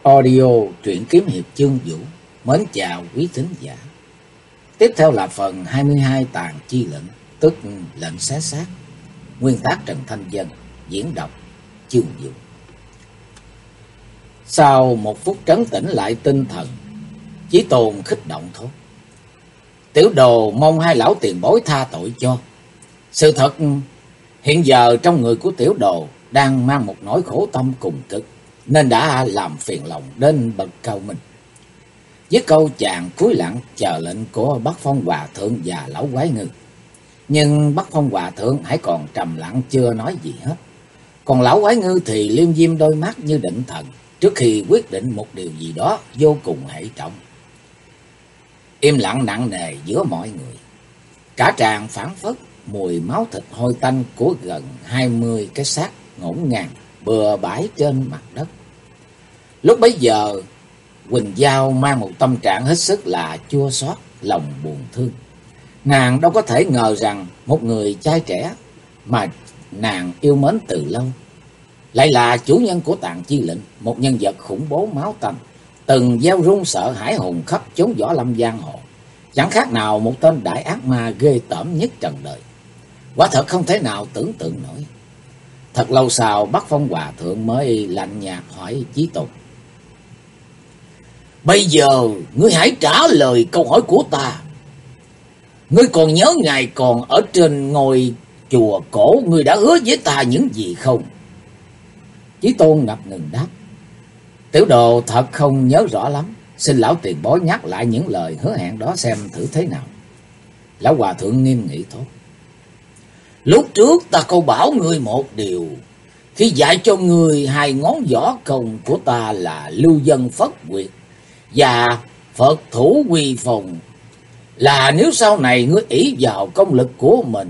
Audio truyện kiếm hiệp chương vũ. Mến chào quý thính giả. Tiếp theo là phần 22 tàn chi lệnh, tức lệnh xé xác. Nguyên tác Trần Thanh Dân, diễn đọc chương vũ. Sau một phút trấn tĩnh lại tinh thần, Chí Tôn khích động thốt: Tiểu đồ mong hai lão tiền bối tha tội cho. Sự thật hiện giờ trong người của tiểu đồ đang mang một nỗi khổ tâm cùng cực, nên đã làm phiền lòng đến bậc cao minh. Với câu chàng cúi lặng chờ lệnh của Bắc Phong Hòa Thượng và lão quái ngư. Nhưng Bắc Phong Hòa Thượng hãy còn trầm lặng chưa nói gì hết. Còn lão quái ngư thì liêm diêm đôi mắt như định thần, trước khi quyết định một điều gì đó vô cùng hệ trọng. Im lặng nặng nề giữa mọi người. Cả tràng phảng phất mùi máu thịt hôi tanh của gần 20 cái xác ngổn ngang bừa bãi trên mặt đất. Lúc bấy giờ, Quỳnh Giao mang một tâm trạng hết sức là chua xót, lòng buồn thương. Nàng đâu có thể ngờ rằng một người trai trẻ mà nàng yêu mến từ lâu lại là chủ nhân của tàn chi lệnh, một nhân vật khủng bố máu tanh, từng gieo rung sợ hãi hồn khắp chốn võ lâm giang hồ, chẳng khác nào một tên đại ác ma ghê tởm nhất trần đời. Quả thật không thể nào tưởng tượng nổi. Thật lâu sau, Bắc Phong Hòa Thượng mới lạnh nhạt hỏi Chí Tôn: Bây giờ ngươi hãy trả lời câu hỏi của ta. Ngươi còn nhớ ngày còn ở trên ngôi chùa cổ ngươi đã hứa với ta những gì không? Chí Tôn ngập ngừng đáp: Tiểu đồ thật không nhớ rõ lắm, xin lão tiền bối nhắc lại những lời hứa hẹn đó xem thử thế nào. Lão Hòa Thượng nghiêm nghị thốt: Lúc trước ta câu bảo ngươi một điều, khi dạy cho ngươi hai ngón võ công của ta là lưu dân phất quyệt và Phật thủ quy phòng, là nếu sau này ngươi ỷ vào công lực của mình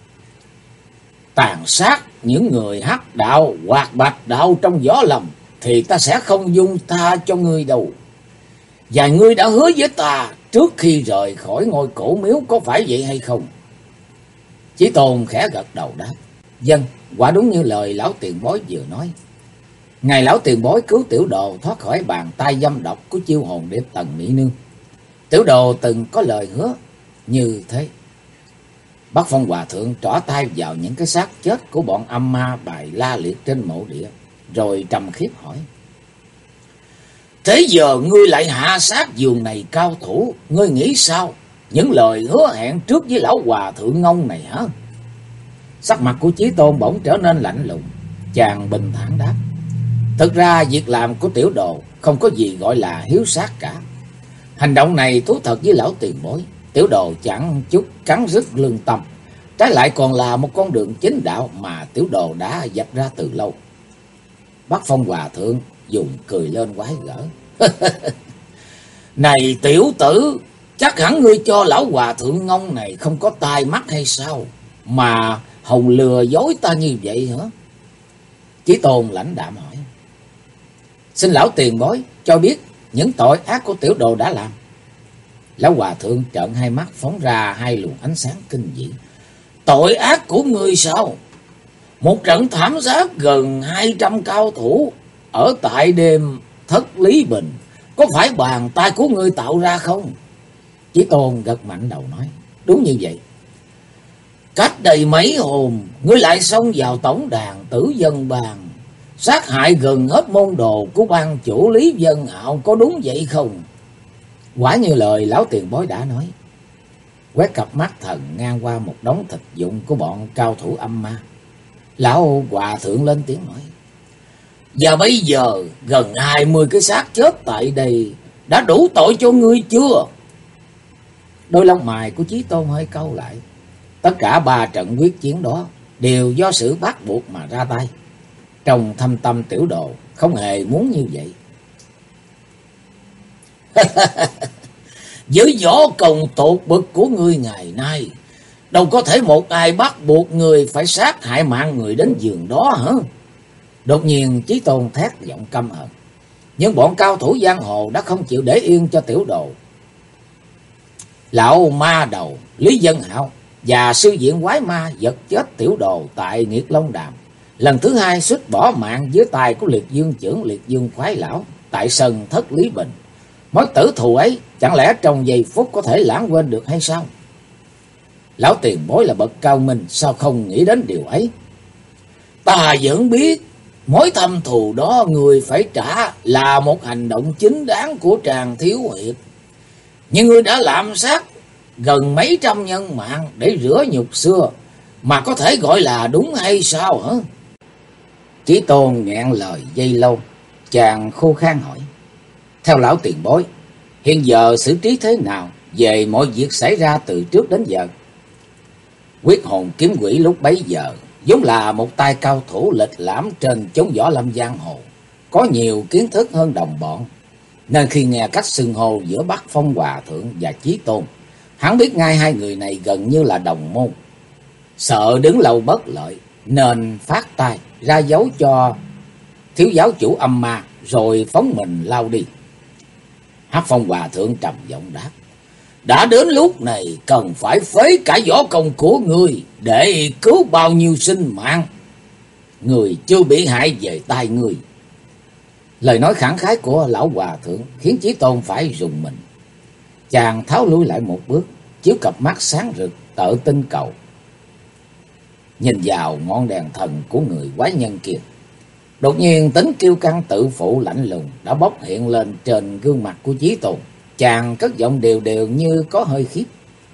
tàn sát những người hắc đạo hoặc bạch đạo trong võ lâm, thì ta sẽ không dung tha cho ngươi đâu. Và ngươi đã hứa với ta trước khi rời khỏi ngôi cổ miếu, có phải vậy hay không? Chí Tôn khẽ gật đầu đáp: Vâng, quả đúng như lời lão tiền bối vừa nói. Ngày lão tiền bối cứu tiểu đồ thoát khỏi bàn tay dâm độc của chiêu hồn đệ Tần Mỹ Nương, tiểu đồ từng có lời hứa như thế. Bắc Phong Hòa Thượng trỏ tay vào những cái xác chết của bọn âm ma bài la liệt trên mộ địa, rồi trầm khiếp hỏi: Thế giờ ngươi lại hạ sát giường này cao thủ, ngươi nghĩ sao? Những lời hứa hẹn trước với lão Hòa Thượng ngông này hả? Sắc mặt của Chí Tôn bỗng trở nên lạnh lùng. Chàng bình thản đáp: Thực ra việc làm của tiểu đồ không có gì gọi là hiếu sát cả. Hành động này thú thật với lão tiền bối, tiểu đồ chẳng chút cắn rứt lương tâm, trái lại còn là một con đường chính đạo mà tiểu đồ đã vạch ra từ lâu. Bắc Phong Hòa Thượng dùng cười lên quái gở: Này tiểu tử, chắc hẳn ngươi cho lão Hòa Thượng ngông này không có tai mắt hay sao, mà hòng lừa dối ta như vậy hả? Chí Tôn lãnh đạm hỏi: Xin lão tiền bối cho biết những tội ác của tiểu đồ đã làm. Lão Hòa Thượng trợn hai mắt phóng ra hai luồng ánh sáng kinh dị: Tội ác của ngươi sao? Một trận thảm sát gần 200 cao thủ ở tại đêm Thất Lý Bình, có phải bàn tay của ngươi tạo ra không? Chí Tôn gật mạnh đầu nói: Đúng như vậy. Cách đây mấy hôm, ngươi lại xông vào tổng đàn Tử Dân Bang, sát hại gần hết môn đồ của ban chủ Lý Dân Hạo, có đúng vậy không? Quả như lời lão tiền bối đã nói. Quét cặp mắt thần ngang qua một đống thịt dụng của bọn cao thủ âm ma, lão Hòa Thượng lên tiếng nói: Và bây giờ gần 20 cái xác chết tại đây đã đủ tội cho ngươi chưa? Đôi lông mày của Chí Tôn hơi cau lại. Tất cả 3 trận quyết chiến đó đều do sự bắt buộc mà ra tay. Trong thâm tâm tiểu đồ không hề muốn như vậy. Với võ công tột bậc của ngươi ngày nay, đâu có thể một ai bắt buộc người phải sát hại mạng người đến giường đó hả? Đột nhiên Chí Tôn thét giọng căm hận. Nhưng bọn cao thủ giang hồ đã không chịu để yên cho tiểu đồ. Lão ma đầu Lý Dân Hạo và sư viện quái ma giật chết tiểu đồ tại Nghiệt Long Đàm, lần thứ hai suýt bỏ mạng dưới tay của Liệt Dương trưởng Liệt Dương Khoái Lão. tại sân thất Lý Bình. Mối tử thù ấy chẳng lẽ trong giây phút có thể lãng quên được hay sao? Lão tiền bối là bậc cao minh, sao không nghĩ đến điều ấy? Ta vẫn biết mối thâm thù đó người phải trả là một hành động chính đáng của Tràng thiếu hiệp. Nhưng người đã lạm sát gần mấy trăm nhân mạng để rửa nhục xưa, mà có thể gọi là đúng hay sao hả? Chí Tôn nghẹn lời giây lâu, chàng khô khan hỏi: theo lão tiền bối, hiện giờ xử trí thế nào về mọi việc xảy ra từ trước đến giờ? Quyết hồn kiếm quỷ lúc bấy giờ vốn là một tay cao thủ lịch lãm trên chốn võ lâm giang hồ, có nhiều kiến thức hơn đồng bọn, nên khi nghe cách xưng hô giữa Bắc Phong Hòa Thượng và Chí Tôn, hắn biết ngay hai người này gần như là đồng môn. Sợ đứng lâu bất lợi nên phát tay ra dấu cho thiếu giáo chủ âm ma, rồi phóng mình lao đi. Hắc Phong Hòa Thượng trầm giọng đáp: đã đến lúc này cần phải phế cả võ công của ngươi để cứu bao nhiêu sinh mạng. Người chưa bị hại về tay ngươi. Lời nói khẳng khái của lão Hòa Thượng khiến Chí Tôn phải rùng mình. Chàng tháo lui lại một bước, chiếu cặp mắt sáng rực tợ tinh cầu, nhìn vào ngọn đèn thần của người quái nhân kia. Đột nhiên tính kiêu căng tự phụ lạnh lùng đã bốc hiện lên trên gương mặt của Chí Tôn. Chàng cất giọng đều đều như có hơi khiếp: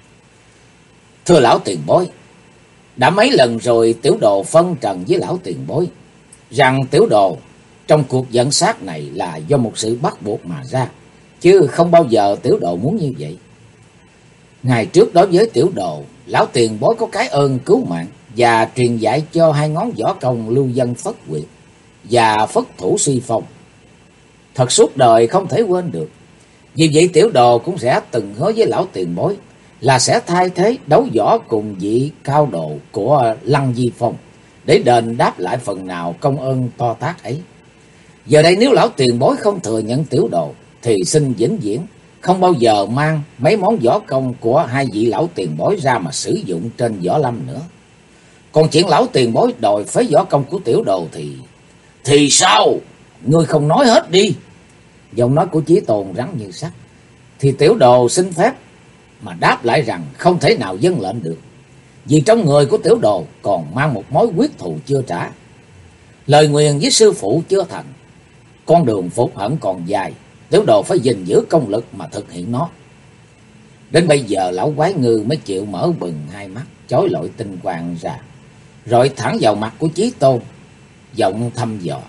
thưa lão tiền bối, đã mấy lần rồi tiểu đồ phân trần với lão tiền bối rằng tiểu đồ trong cuộc dẫn sát này là do một sự bắt buộc mà ra, chứ không bao giờ tiểu đồ muốn như vậy. Ngày trước đối với tiểu đồ, lão tiền bối có cái ơn cứu mạng và truyền dạy cho hai ngón võ công lưu dân phất quyệt và phất thủ suy phong, thật suốt đời không thể quên được. Vì vậy tiểu đồ cũng sẽ từng hứa với lão tiền bối là sẽ thay thế đấu võ cùng vị cao độ của Lăng Di Phong để đền đáp lại phần nào công ơn to tát ấy. Giờ đây nếu lão tiền bối không thừa nhận tiểu đồ thì xin vĩnh viễn không bao giờ mang mấy món võ công của hai vị lão tiền bối ra mà sử dụng trên võ lâm nữa. Còn chuyện lão tiền bối đòi phế võ công của tiểu đồ thì sao? Ngươi không nói hết đi. Giọng nói của Chí Tôn rắn như sắt. Thì tiểu đồ xin phép mà đáp lại rằng không thể nào vâng lệnh được, vì trong người của tiểu đồ còn mang một mối quyết thù chưa trả. Lời nguyền với sư phụ chưa thành, con đường phục hận còn dài, tiểu đồ phải gìn giữ công lực mà thực hiện nó. Đến bây giờ lão quái ngư mới chịu mở bừng hai mắt chói lọi tinh quang ra, rồi thẳng vào mặt của Chí Tôn, giọng thăm dò.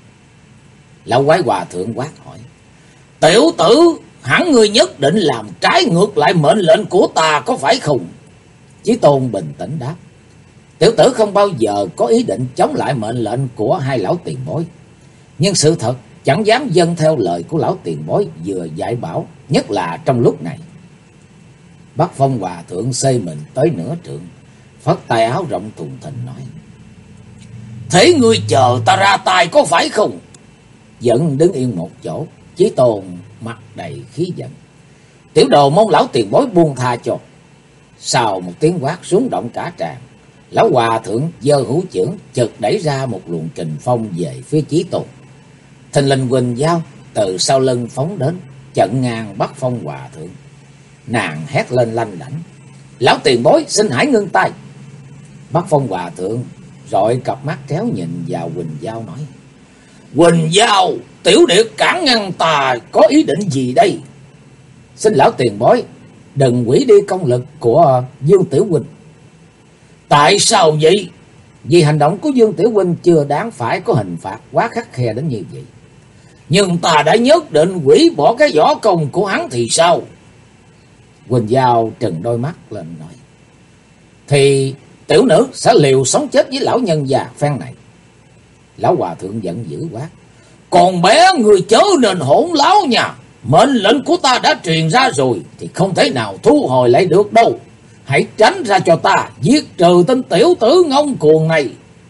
Lão quái hòa thượng quát hỏi: tiểu tử, hẳn ngươi nhất định làm trái ngược lại mệnh lệnh của ta có phải không? Chí Tôn bình tĩnh đáp: tiểu tử không bao giờ có ý định chống lại mệnh lệnh của hai lão tiền bối, nhưng sự thật chẳng dám dâng theo lời của lão tiền bối vừa dạy bảo, nhất là trong lúc này. Bắc Phong Hòa Thượng xây mình tới nửa trượng, phất tay áo rộng thùng thình nói: thế ngươi chờ ta ra tay có phải không? Vẫn đứng yên một chỗ, Chí Tôn mặt đầy khí giận: tiểu đồ mong lão tiền bối buông tha cho. Sau một tiếng quát rúng động cả tràng, lão Hòa Thượng giơ hữu chưởng chợt đẩy ra một luồng kình phong về phía Chí Tôn. Thình lình Quỳnh Giao từ sau lưng phóng đến, chặn ngang Bắc Phong Hòa Thượng. Nàng hét lên lanh lảnh: lão tiền bối xin hãy ngưng tay. Bắc Phong Hòa Thượng rọi cặp mắt kéo nhìn vào Quỳnh Giao nói: Quỳnh Giao, tiểu điệt cản ngăn ta có ý định gì đây? Xin lão tiền bối đừng hủy đi công lực của Dương Tiểu huynh. Tại sao vậy? Vì hành động của Dương Tiểu huynh chưa đáng phải có hình phạt quá khắt khe đến như vậy. Nhưng ta đã nhất định hủy bỏ cái võ công của hắn thì sao? Quỳnh Giao trừng đôi mắt lên nói: thì tiểu nữ sẽ liều sống chết với lão nhân già phen này. Lão Hòa Thượng giận dữ quát: còn bé người chớ nên hỗn láo nha. Mệnh lệnh của ta đã truyền ra rồi thì không thể nào thu hồi lại được đâu. Hãy tránh ra cho ta, giết trừ tên tiểu tử ngông cuồng này.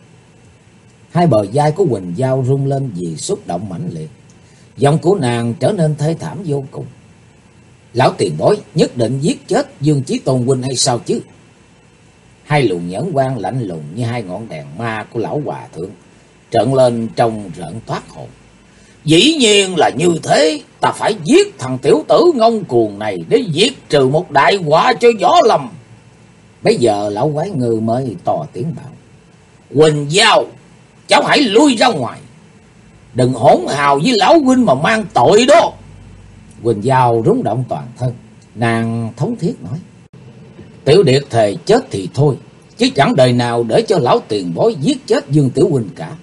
Hai bờ vai của Quỳnh Giao rung lên vì xúc động mãnh liệt. Giọng của nàng trở nên thê thảm vô cùng. Lão tiền bối nhất định giết chết Dương Chí Tôn huynh hay sao chứ? Hai luồng nhẫn quang lạnh lùng như hai ngọn đèn ma của lão Hòa Thượng trợn lên trong rợn toát hồn. Dĩ nhiên là như thế, ta phải giết thằng tiểu tử ngông cuồng này để diệt trừ một đại họa cho Võ Lâm. Bây giờ lão quái ngư mới to tiếng bảo: Quỳnh Giao, cháu hãy lui ra ngoài, đừng hỗn hào với lão huynh mà mang tội đó. Quỳnh Giao rúng động toàn thân, nàng thống thiết nói: Tiểu Điệt thề chết thì thôi, chứ chẳng đời nào để cho lão tiền bối giết chết Dương Tiểu huynh cả.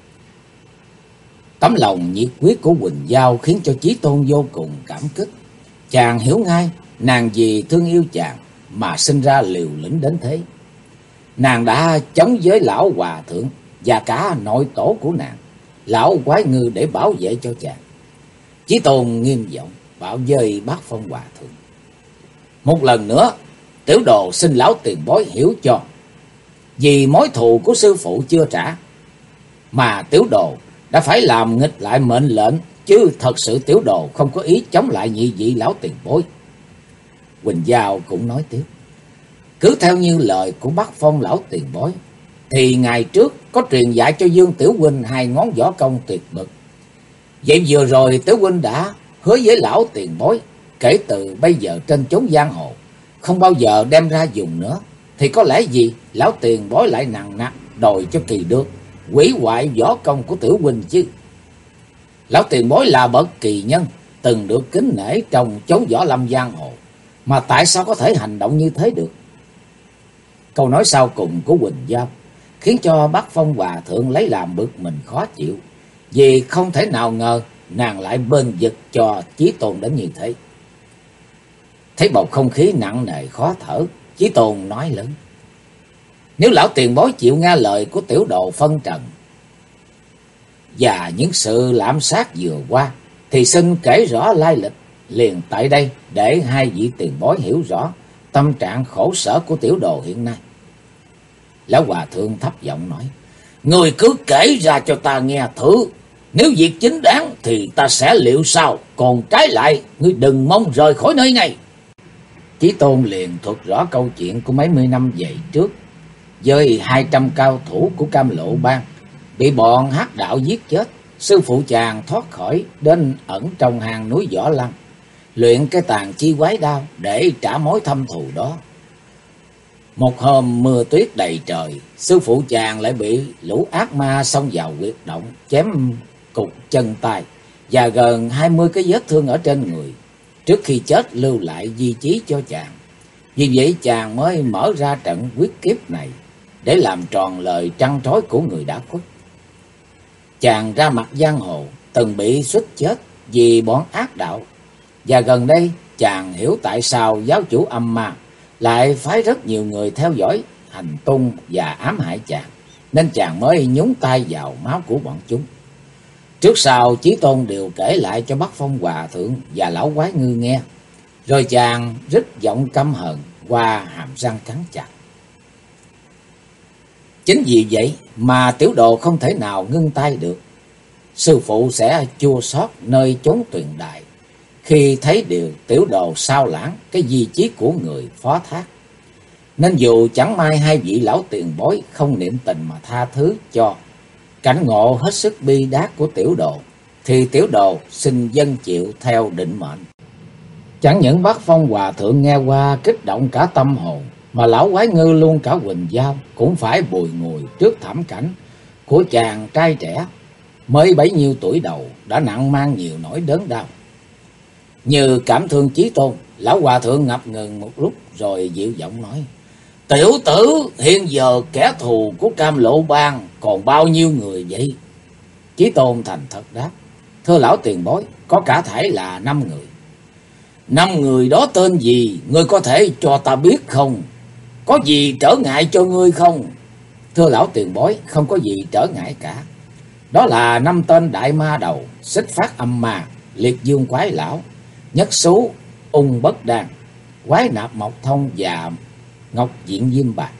Tấm lòng nhiệt quyết của Quỳnh Giao khiến cho Chí Tôn vô cùng cảm kích. Chàng hiểu ngay nàng vì thương yêu chàng mà sinh ra liều lĩnh đến thế. Nàng đã chống với lão hòa thượng và cả nội tổ của nàng, lão quái ngư, để bảo vệ cho chàng. Chí Tôn nghiêm giọng bảo với Bác Phong hòa thượng: Một lần nữa, tiểu đồ xin lão tiền bối hiểu cho, vì mối thù của sư phụ chưa trả mà tiểu đồ đã phải làm nghịch lại mệnh lệnh, chứ thật sự tiểu đồ không có ý chống lại nhị vị lão tiền bối. Quỳnh Giao cũng nói tiếp: Cứ theo như lời của Bắc Phong lão tiền bối, thì ngày trước có truyền dạy cho Dương Tiểu huynh 2 ngón võ công tuyệt bậc. Vậy vừa rồi Tiểu huynh đã hứa với lão tiền bối, kể từ bây giờ trên chốn giang hồ không bao giờ đem ra dùng nữa, thì có lẽ gì lão tiền bối lại nặng nặc đòi cho kỳ được hủy hoại võ công của Tiểu huynh chứ? Lão tiền bối là bậc kỳ nhân, từng được kính nể trong chốn võ lâm giang hồ, mà tại sao có thể hành động như thế được? Câu nói sau cùng của Quỳnh Giao khiến cho Bác Phong hòa thượng lấy làm bực mình khó chịu, vì không thể nào ngờ nàng lại bênh vực cho Chí Tôn đến như thế. Thấy bầu không khí nặng nề khó thở, Chí Tôn nói lớn: Nếu lão tiền bối chịu nghe lời của tiểu đồ phân trần và những sự lạm sát vừa qua, thì xin kể rõ lai lịch liền tại đây, để 2 vị tiền bối hiểu rõ tâm trạng khổ sở của tiểu đồ hiện nay. Lão hòa thượng thấp giọng nói: Người cứ kể ra cho ta nghe thử, nếu việc chính đáng thì ta sẽ liệu sau, còn trái lại ngươi đừng mong rời khỏi nơi này. Chí Tôn liền thuật rõ câu chuyện của mấy mươi năm về trước, với 200 cao thủ của Cam Lộ Bang bị bọn hắc đạo giết chết. Sư phụ chàng thoát khỏi đến ẩn trong hang núi Võ Lâm, luyện cái tàn chi quái đao để trả mối thâm thù đó. Một hôm mưa tuyết đầy trời, sư phụ chàng lại bị lũ ác ma xông vào huyệt động, chém cục chân tay và gần 20 cái vết thương ở trên người, trước khi chết lưu lại di chí cho chàng. Vì vậy chàng mới mở ra trận quyết kiếp này để làm tròn lời trăn trối của người đã khuất. Chàng ra mặt giang hồ từng bị suýt chết vì bọn ác đạo, và gần đây chàng hiểu tại sao giáo chủ âm ma lại phái rất nhiều người theo dõi hành tung và ám hại chàng, nên chàng mới nhúng tay vào máu của bọn chúng. Trước sau Chí Tôn đều kể lại cho Bắc Phong hòa thượng và lão quái ngư nghe, rồi chàng rít giọng căm hờn qua hàm răng cắn chặt. Chính vì vậy mà tiểu đồ không thể nào ngưng tay được. Sư phụ sẽ chua xót nơi chốn tuyền đại khi thấy điều tiểu đồ sao lãng cái di chí của người phó thác. Nên dù chẳng may 2 vị lão tiền bối không niệm tình mà tha thứ cho cảnh ngộ hết sức bi đát của tiểu đồ, thì tiểu đồ xin dân chịu theo định mệnh. Chẳng những Bác Phong hòa thượng nghe qua kích động cả tâm hồn, mà lão quái ngư luôn cả Quỳnh Giao cũng phải bùi ngùi trước thảm cảnh của chàng trai trẻ mới bấy nhiêu tuổi đầu đã nặng mang nhiều nỗi đớn đau. Như cảm thương Chí Tôn, lão hòa thượng ngập ngừng một lúc rồi dịu giọng nói: Tiểu tử, hiện giờ kẻ thù của Cam Lộ Bang còn bao nhiêu người vậy? Chí Tôn thành thật đáp: Thưa lão tiền bối, có cả thảy là 5 người. 5 người đó tên gì, ngươi có thể cho ta biết không? Có gì trở ngại cho ngươi không? Thưa lão tiền bối, không có gì trở ngại cả. Đó là 5 tên đại ma đầu: Xích Phát Âm Ma, Liệt Dương Quái Lão, Nhất Xú Ung Bất Đan, Quái Nạp Mộc Thông và Ngọc Diện Diêm Bạc.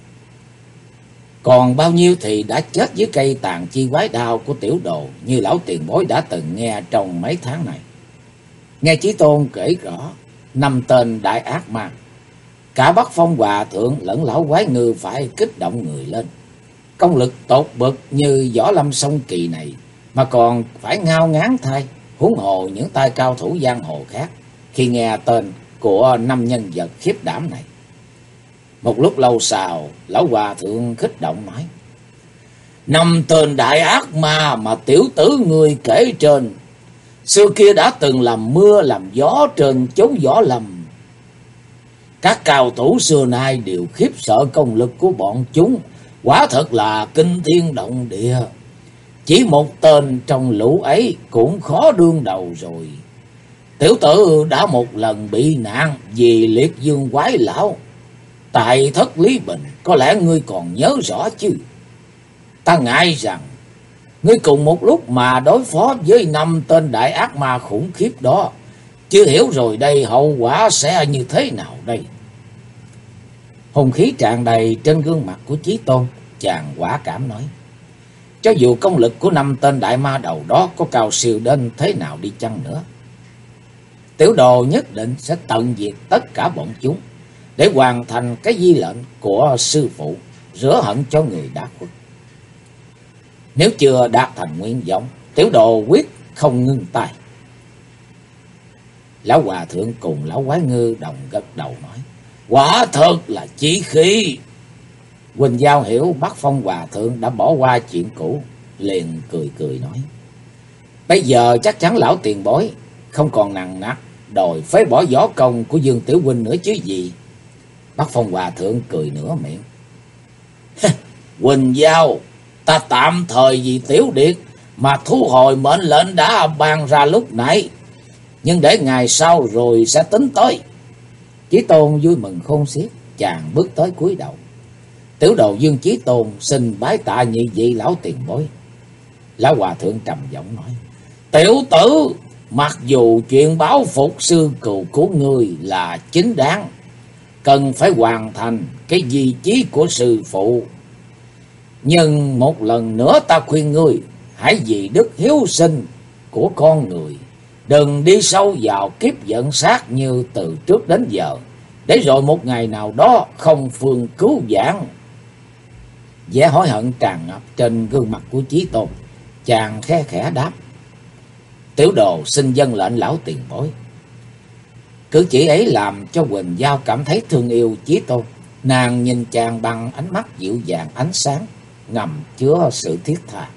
Còn bao nhiêu thì đã chết dưới cây tàn chi quái đao của tiểu đồ, như lão tiền bối đã từng nghe trong mấy tháng này. Nghe Chí Tôn kể rõ 5 tên đại ác ma, cả Bắc Phong hòa thượng lẫn lão quái ngư phải kích động người lên. Công lực tột bậc như võ lâm song kỳ này mà còn phải ngao ngán thay, huống hồ những tay cao thủ giang hồ khác khi nghe tên của năm nhân vật khiếp đảm này. Một lúc lâu sau, lão hòa thượng khích động nói: năm tên đại ác ma mà tiểu tử ngươi kể trên, xưa kia đã từng làm mưa làm gió trên chốn võ lâm. Các cao thủ xưa nay đều khiếp sợ công lực của bọn chúng, quả thật là kinh thiên động địa. Chỉ một tên trong lũ ấy cũng khó đương đầu rồi. Tiểu tử đã một lần bị nạn vì liệt dương quái lão tại Thất Lý Bình, có lẽ ngươi còn nhớ rõ chứ. Ta ngại rằng ngươi cùng một lúc mà đối phó với năm tên đại ác ma khủng khiếp đó, chưa hiểu rồi đây hậu quả sẽ như thế nào đây. Hùng khí tràn đầy trên gương mặt của Chí Tôn, chàng quả cảm nói: cho dù công lực của năm tên đại ma đầu đó có cao siêu đến thế nào đi chăng nữa, tiểu đồ nhất định sẽ tận diệt tất cả bọn chúng để hoàn thành cái di lệnh của sư phụ, rửa hận cho người đã khuất. Nếu chưa đạt thành nguyện vọng, tiểu đồ quyết không ngưng tay. Lão hòa thượng cùng lão quái ngư đồng gật đầu nói: quả thật là chí khí. Quỳnh Giao hiểu Bắc Phong hòa thượng đã bỏ qua chuyện cũ, liền cười cười nói: bây giờ chắc chắn lão tiền bối không còn nặng nặc đòi phế bỏ võ công của Dương Tiểu huynh nữa chứ gì. Bắc Phong hòa thượng cười nửa miệng: Quỳnh Giao, ta tạm thời vì Tiểu Điệt mà thu hồi mệnh lệnh đã ban ra lúc nãy, nhưng để ngày sau rồi sẽ tính tới. Chí Tôn vui mừng khôn xiết, chàng bước tới cúi đầu: tiểu đồ Dương Chí Tôn xin bái tạ nhị vị lão tiền bối. Lão hòa thượng trầm giọng nói: tiểu tử, mặc dù chuyện báo phục sư cừu của ngươi là chính đáng, cần phải hoàn thành cái di chí của sư phụ, nhưng một lần nữa ta khuyên ngươi hãy vì đức hiếu sinh của con người, đừng đi sâu vào kiếp giận sát như từ trước đến giờ, để rồi một ngày nào đó không phương cứu vãn. Vẻ hối hận tràn ngập trên gương mặt của Chí Tôn, chàng khe khẽ đáp: tiểu đồ xin dâng lệnh lão tiền bối. Cử chỉ ấy làm cho Quỳnh Giao cảm thấy thương yêu Chí Tôn. Nàng nhìn chàng bằng ánh mắt dịu dàng ánh sáng, ngầm chứa sự thiết tha.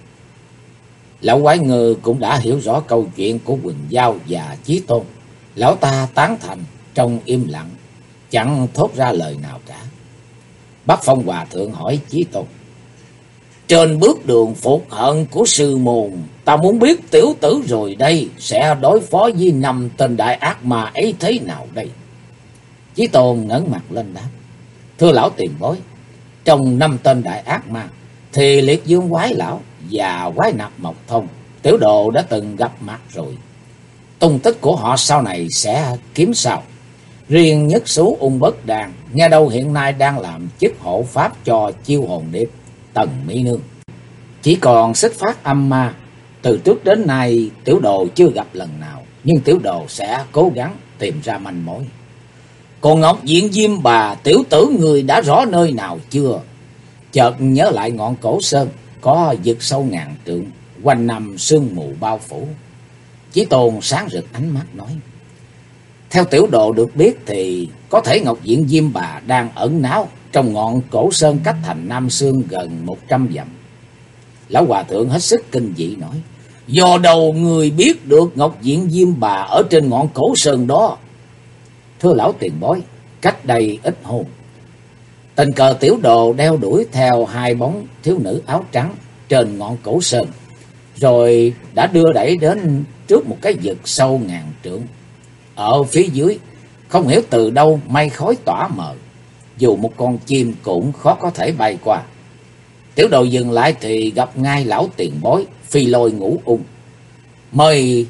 Lão quái ngư cũng đã hiểu rõ câu chuyện của Quỳnh Giao và Chí Tôn. Lão ta tán thành trong im lặng, chẳng thốt ra lời nào cả. Bắc Phong hòa thượng hỏi Chí Tôn: trên bước đường phục hận của sư môn, ta muốn biết tiểu tử rồi đây sẽ đối phó với năm tên đại ác ma ấy thế nào đây? Chí Tôn ngẩng mặt lên đáp: thưa lão tiền bối, trong năm tên đại ác ma thì liệt dương quái lão và quái nạp Mộc Thông, tiểu đồ đã từng gặp mặt rồi. Tung tích của họ sau này sẽ kiếm sao. Riêng Nhất Xú Ung Bất Đàn, nghe đâu hiện nay đang làm chức hộ pháp cho Chiêu Hồn Điệp Tần Mỹ Nương. Chỉ còn Xích Phát Âm Ma, từ trước đến nay tiểu đồ chưa gặp lần nào, nhưng tiểu đồ sẽ cố gắng tìm ra manh mối. Còn Ngọc Diện Diêm Bà, tiểu tử người đã rõ nơi nào chưa? Chợt nhớ lại ngọn Cổ Sơn có vực sâu ngàn trượng, quanh năm sương mù bao phủ. Chí Tôn sáng rực ánh mắt nói: theo tiểu đồ được biết thì có thể Ngọc Diện Diêm Bà đang ẩn náu trong ngọn Cổ Sơn cách thành Nam Sương gần 100 dặm. Lão hòa thượng hết sức kinh dị nói: do đâu người biết được Ngọc Diện Diêm Bà ở trên ngọn Cổ Sơn đó? Thưa lão tiền bối, cách đây ít hôm, tình cờ tiểu đồ đeo đuổi theo hai bóng thiếu nữ áo trắng trên ngọn Cổ Sơn, rồi đã đưa đẩy đến trước một cái vực sâu ngàn trượng. Ở phía dưới không hiểu từ đâu mây khói tỏa mờ, dù một con chim cũng khó có thể bay qua. Tiểu đồ dừng lại thì gặp ngay lão tiền bối Phi Lôi Ngũ Ung, mời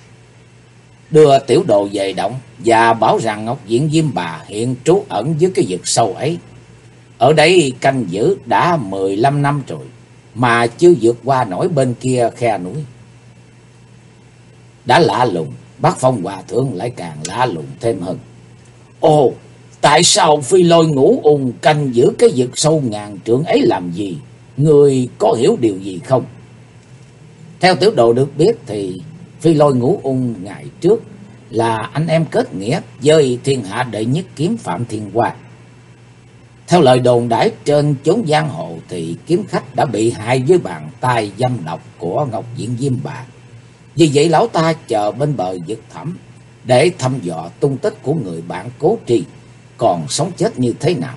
đưa tiểu đồ về động và bảo rằng Ngọc Diện Diêm Bà hiện trú ẩn dưới cái vực sâu ấy. Ở đây canh giữ đã 15 năm rồi mà chưa vượt qua nổi bên kia khe núi. Đã lạ lùng, Bắc Phong hòa thượng lại càng lạ lùng thêm hơn. Ồ, tại sao Phi Lôi Ngũ Ung canh giữ cái vực sâu ngàn trượng ấy làm gì? Người có hiểu điều gì không? Theo tiểu đồ được biết thì Phi Lôi Ngũ Ung ngày trước là anh em kết nghĩa với thiên hạ đệ nhất kiếm Phạm Thiên Hoa. Theo lời đồn đãi trên chốn giang hồ thì kiếm khách đã bị hại với bàn tay dâm độc của Ngọc Diện Diêm Bà. Vì vậy lão ta chờ bên bờ vực thẳm để thăm dò tung tích của người bạn Cố Tri còn sống chết như thế nào.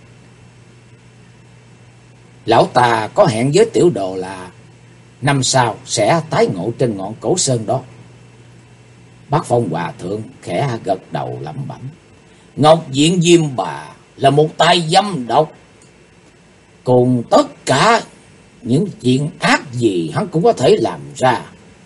Lão ta có hẹn với tiểu đồ là năm sau sẽ tái ngộ trên ngọn cổ sơn đó. Bác Phong Hòa Thượng khẽ gật đầu lẩm bẩm. Ngọc Diện Diêm Bà là một tay dâm độc, cùng tất cả những chuyện ác gì hắn cũng có thể làm ra.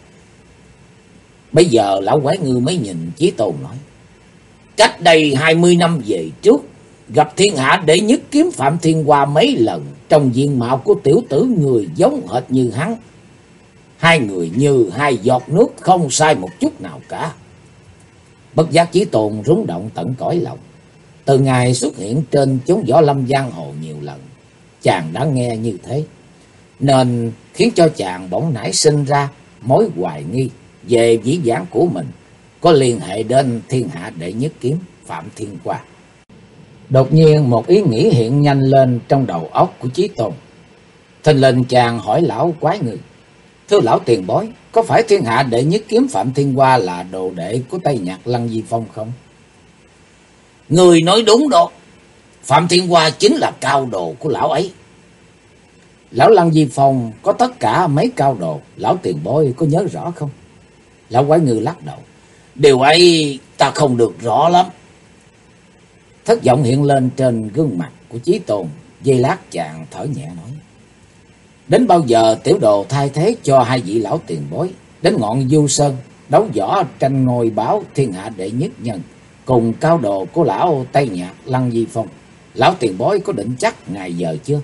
Bây giờ lão quái ngư mới nhìn Chí Tôn nói. Cách đây 20 năm về trước, gặp thiên hạ đệ nhất kiếm Phạm Thiên Hoa mấy lần, trong diện mạo của tiểu tử người giống hệt như hắn. Hai người như hai giọt nước, không sai một chút nào cả. Bất giác Chí Tôn rúng động tận cõi lòng. Từ ngày xuất hiện trên chốn võ lâm giang hồ nhiều lần, chàng đã nghe như thế, nên khiến cho chàng bỗng nảy sinh ra mối hoài nghi về vĩ vãng của mình có liên hệ đến thiên hạ đệ nhất kiếm Phạm Thiên Hoa. Đột nhiên một ý nghĩ hiện nhanh lên trong đầu óc của Chí Tôn. Thình lình chàng hỏi lão quái ngư. Thưa lão tiền bối, có phải thiên hạ đệ nhất kiếm Phạm Thiên Hoa là đồ đệ của Tây Nhạc Lăng Di Phong không? Người nói đúng đó. Phạm Thiên Hoa chính là cao đồ của lão ấy. Lão Lăng Di Phong có tất cả mấy cao đồ, lão tiền bối có nhớ rõ không? Lão quái ngư lắc đầu. Điều ấy ta không được rõ lắm. Thất vọng hiện lên trên gương mặt của Chí Tôn. Giây lát chàng thở nhẹ nói. Đến bao giờ tiểu đồ thay thế cho hai vị lão tiền bối đến ngọn Du Sơn đấu võ tranh ngôi báo thiên hạ đệ nhất nhân cùng cao đồ của lão Tây Nhạc Lăng Di Phong? Lão tiền bối có định chắc ngày giờ chưa?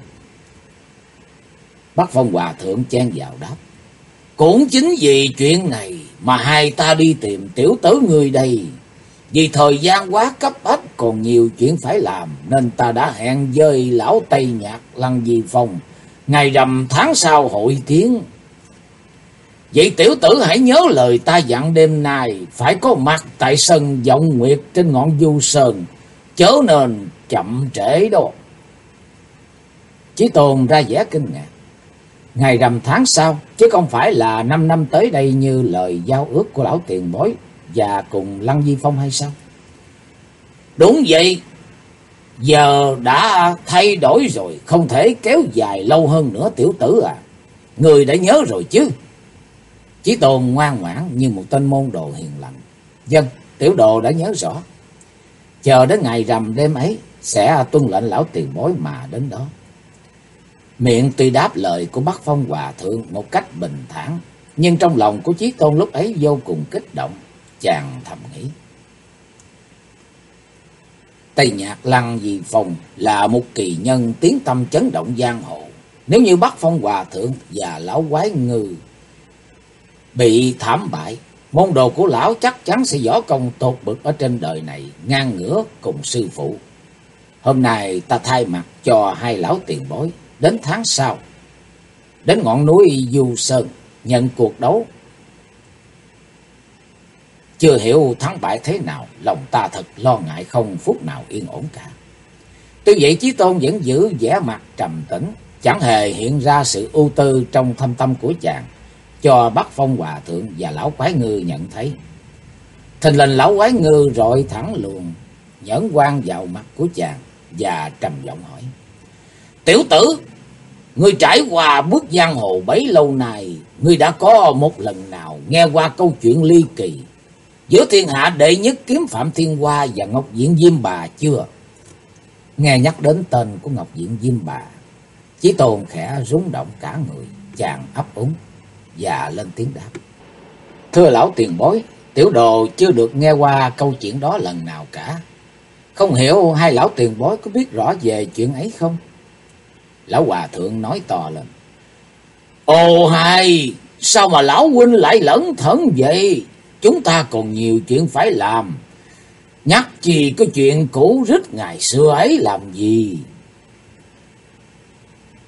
Bác Phong Hòa Thượng chen vào đáp. Cũng chính vì chuyện này mà hai ta đi tìm tiểu tử người đây. Vì thời gian quá cấp bách, còn nhiều chuyện phải làm, nên ta đã hẹn với lão Tây Nhạc Lăng Di Phong ngày rằm tháng sau hội kiến. Vậy tiểu tử hãy nhớ lời ta dặn, đêm nay phải có mặt tại sân Vọng Nguyệt trên ngọn Du Sơn, chớ nên chậm trễ đó. Chí Tôn ra vẻ kinh ngạc. Ngày rằm tháng sau, chứ không phải là 5 năm tới đây như lời giao ước của lão tiền bối và cùng Lăng Di Phong hay sao? Đúng vậy. Giờ đã thay đổi rồi, không thể kéo dài lâu hơn nữa tiểu tử à. Người đã nhớ rồi chứ? Chí Tôn ngoan ngoãn như một tên môn đồ hiền lành. Vâng, tiểu đồ đã nhớ rõ. Chờ đến ngày rằm đêm ấy sẽ tuân lệnh lão tiền bối mà đến đó. Miệng tuy đáp lời của Bắc Phong Hòa Thượng một cách bình thản, nhưng trong lòng của Chí Tôn lúc ấy vô cùng kích động. Chàng thầm nghĩ. Tây Nhạc Lăng Di Phong là một kỳ nhân tiếng tăm chấn động giang hồ. Nếu như Bắc Phong Hòa Thượng và lão quái ngư bị thảm bại, môn đồ của lão chắc chắn sẽ võ công tột bậc ở trên đời này, ngang ngửa cùng sư phụ. Hôm nay ta thay mặt cho hai lão tiền bối đến tháng sau, đến ngọn núi Du Sơn nhận cuộc đấu. Chưa hiểu thắng bại thế nào, lòng ta thật lo ngại không phút nào yên ổn cả. Tuy vậy Chí Tôn vẫn giữ vẻ mặt trầm tĩnh, chẳng hề hiện ra sự ưu tư trong thâm tâm của chàng, cho Bắc Phong Hòa Thượng và lão quái ngư nhận thấy. Thình lình lão quái ngư rọi thẳng luồng nhẫn quan vào mặt của chàng và trầm giọng hỏi. Tiểu tử, ngươi trải qua bước giang hồ bấy lâu nay, ngươi đã có một lần nào nghe qua câu chuyện ly kỳ giữa thiên hạ đệ nhất kiếm Phạm Thiên Hoa và Ngọc Diện Diêm Bà chưa? Nghe nhắc đến tên của Ngọc Diện Diêm Bà, Chí Tôn khẽ rúng động cả người, chàng ấp úng và lên tiếng đáp. Thưa lão tiền bối, tiểu đồ chưa được nghe qua câu chuyện đó lần nào cả. Không hiểu hai lão tiền bối có biết rõ về chuyện ấy không? Lão Hòa Thượng nói to lên. Ồ hay, sao mà lão huynh lại lẩn thẩn vậy? Chúng ta còn nhiều chuyện phải làm. Nhắc chi cái chuyện cũ rích ngày xưa ấy làm gì?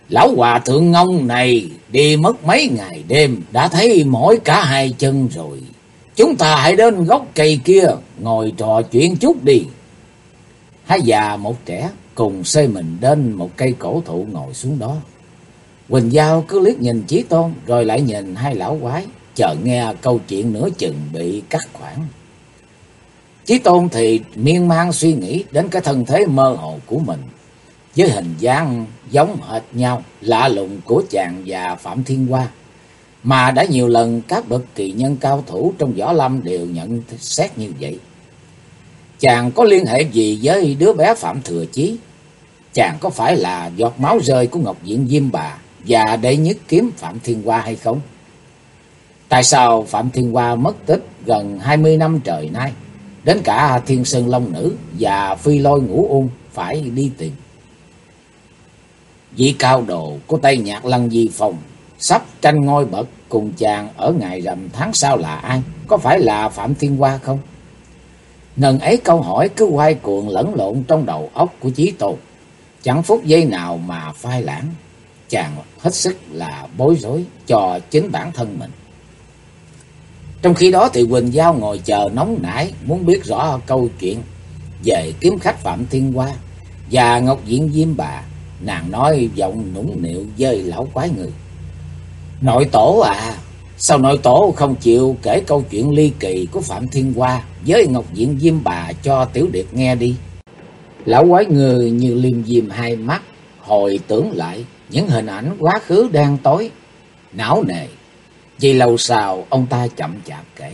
Lão hòa thượng ngông này đi mất mấy ngày đêm, đã thấy mỏi cả hai chân rồi. Chúng ta hãy đến gốc cây kia ngồi trò chuyện chút đi. Hai già một trẻ cùng xơi mình đến một cây cổ thụ ngồi xuống đó. Quỳnh Giao cứ liếc nhìn Chí Tôn rồi lại nhìn hai lão quái, chờ nghe câu chuyện nửa chừng bị cắt khoảng. Chí Tôn thì miên man suy nghĩ đến cái thân thế mơ hồ của mình, với hình dáng giống hệt nhau lạ lùng của chàng và Phạm Thiên Hoa, mà đã nhiều lần các bậc kỳ nhân cao thủ trong võ lâm đều nhận xét như vậy. Chàng có liên hệ gì với đứa bé Phạm Thừa Chí? Chàng có phải là giọt máu rơi của Ngọc Diện Diêm Bà và đệ nhất kiếm Phạm Thiên Hoa hay không? Tại sao Phạm Thiên Hoa mất tích gần 20 năm trời nay, đến cả Thiên Sơn Long Nữ và Phi Lôi Ngũ Ung phải đi tìm? Vị cao đồ của Tây Nhạc Lăng Di Phong sắp tranh ngôi bậc cùng chàng ở ngày rằm tháng sau là ai? Có phải là Phạm Thiên Hoa không? Ngần ấy câu hỏi cứ quay cuồng lẫn lộn trong đầu óc của Chí Tôn, chẳng phút giây nào mà phai lãng. Chàng hết sức là bối rối cho chính bản thân mình. Trong khi đó thì Quỳnh Giao ngồi chờ nóng nảy muốn biết rõ câu chuyện về kiếm khách Phạm Thiên Hoa và Ngọc Diện Diêm Bà. Nàng nói giọng nũng nịu với lão quái người: "Nội tổ à, sao nội tổ không chịu kể câu chuyện ly kỳ của Phạm Thiên Hoa với Ngọc Diện Diêm Bà cho Tiểu Điệt nghe đi?" Lão quái người như liêm diêm hai mắt, hồi tưởng lại những hình ảnh quá khứ đen tối, não nề. Vì lâu sau ông ta chậm chạp kể: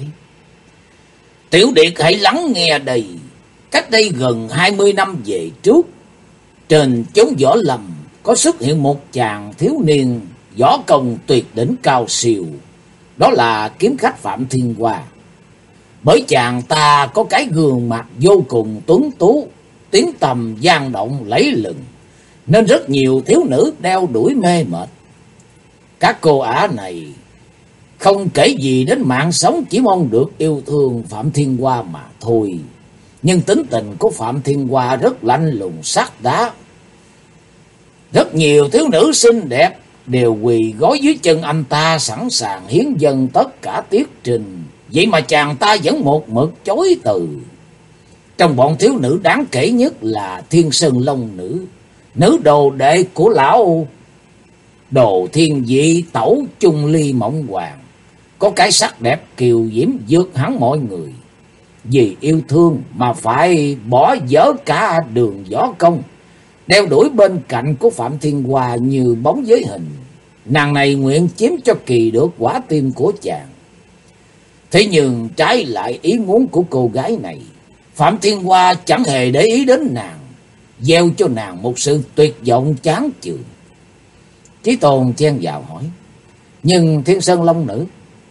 "Tiểu Điệt hãy lắng nghe đây. Cách đây gần 20 năm về trước, trên chốn võ lâm có xuất hiện một chàng thiếu niên võ công tuyệt đỉnh cao siêu. Đó là kiếm khách Phạm Thiên Hoa. Bởi chàng ta có cái gương mặt vô cùng tuấn tú, tiếng tầm vang động lẫy lừng, nên rất nhiều thiếu nữ đeo đuổi mê mệt. Các cô ả này không kể gì đến mạng sống, chỉ mong được yêu thương Phạm Thiên Hoa mà thôi. Nhưng tính tình của Phạm Thiên Hoa rất lạnh lùng sắt đá. Rất nhiều thiếu nữ xinh đẹp đều quỳ gối dưới chân anh ta, sẵn sàng hiến dâng tất cả tiết trình. Vậy mà chàng ta vẫn một mực chối từ. Trong bọn thiếu nữ đáng kể nhất là Thiên Sơn Long Nữ, nữ đồ đệ của lão Đồ Thiên Vị Tẩu Chung Ly Mộng Hoàng, có cái sắc đẹp kiều diễm vượt hẳn mọi người. Vì yêu thương mà phải bỏ dở cả đường võ công, đeo đuổi bên cạnh của Phạm Thiên Hoa như bóng với hình. Nàng này nguyện chiếm cho kỳ được quả tim của chàng. Thế nhưng trái lại ý muốn của cô gái này, Phạm Thiên Hoa chẳng hề để ý đến nàng, gieo cho nàng một sự tuyệt vọng chán chường." Chí Tôn chen vào hỏi: "Nhưng Thiên Sơn Long Nữ?"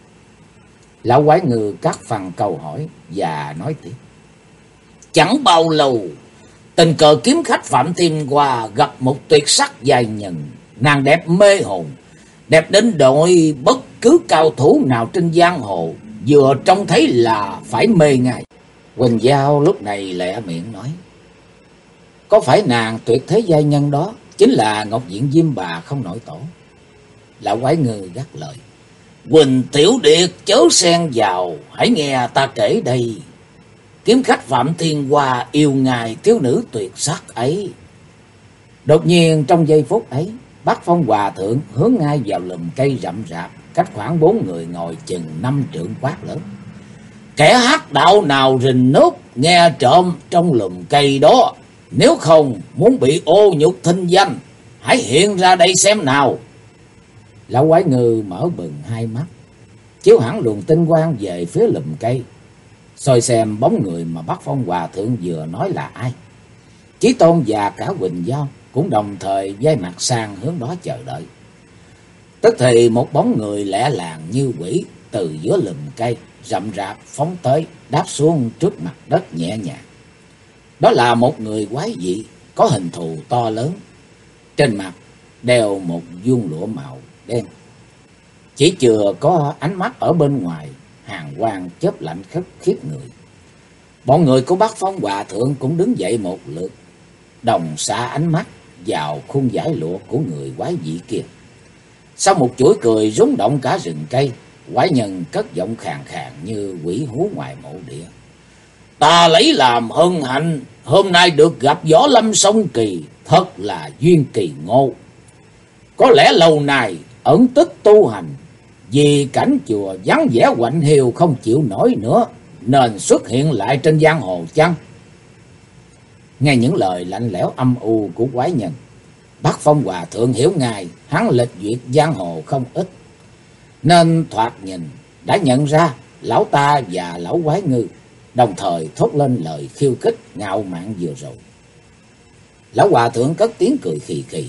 Lão quái ngư cắt phần câu hỏi và nói tiếp: "Chẳng bao lâu, tình cờ kiếm khách Phạm Thiên Hoa gặp một tuyệt sắc giai nhân. Nàng đẹp mê hồn, đẹp đến độ bất cứ cao thủ nào trên giang hồ vừa trông thấy là phải mê ngay." Quỳnh Giao lúc này lẹ miệng nói: "Có phải nàng tuyệt thế giai nhân đó chính là Ngọc Diện Diêm Bà không nội tổ?" Lão quái ngư gắt lời: "Quỳnh Tiểu Điệt chớ xen vào, hãy nghe ta kể đây. Kiếm khách Phạm Thiên Hoa yêu ngài thiếu nữ tuyệt sắc ấy." Đột nhiên trong giây phút ấy, Bắc Phong Hòa Thượng hướng ngay vào lùm cây rậm rạp, cách khoảng 4 người ngồi chừng 5 trượng quát lớn: "Kẻ hắc đạo nào rình núp nghe trộm trong lùm cây đó, nếu không muốn bị ô nhục thinh danh, hãy hiện ra đây xem nào." Lão quái ngư mở bừng hai mắt, chiếu hẳn luồng tinh quang về phía lùm cây, soi xem bóng người mà Bắc Phong Hòa Thượng vừa nói là ai. Chí Tôn và cả Quỳnh Giao cũng đồng thời vây mặt sang hướng đó chờ đợi. Tức thì một bóng người lẻ làng như quỷ từ giữa lùm cây rậm rạp phóng tới, đáp xuống trước mặt đất nhẹ nhàng. Đó là một người quái dị, có hình thù to lớn, trên mặt đeo một vuông lụa màu đen. Chỉ chừa có ánh mắt ở bên ngoài, hàn quang chớp lạnh khiếp người. Bọn người của Bắc Phong Hòa Thượng cũng đứng dậy một lượt, đồng xạ ánh mắt vào khung vải lụa của người quái dị kia. Sau một chuỗi cười rúng động cả rừng cây, quái nhân cất giọng khàn khàn như quỷ hú ngoài mộ địa. Ta lấy làm hân hạnh, hôm nay được gặp Võ Lâm song kỳ, thật là duyên kỳ ngộ. Có lẽ lâu nay ẩn tích tu hành, vì cảnh chùa vắng vẻ quạnh hiu không chịu nổi nữa, nên xuất hiện lại trên giang hồ chăng? Nghe những lời lạnh lẽo âm u của quái nhân, Bác Phong Hòa Thượng hiểu ngay hắn lệch duyệt giang hồ không ít, nên thoạt nhìn đã nhận ra lão ta và lão quái ngư, đồng thời thốt lên lời khiêu khích ngạo mạn vừa rồi. Lão Hòa Thượng cất tiếng cười khì khì.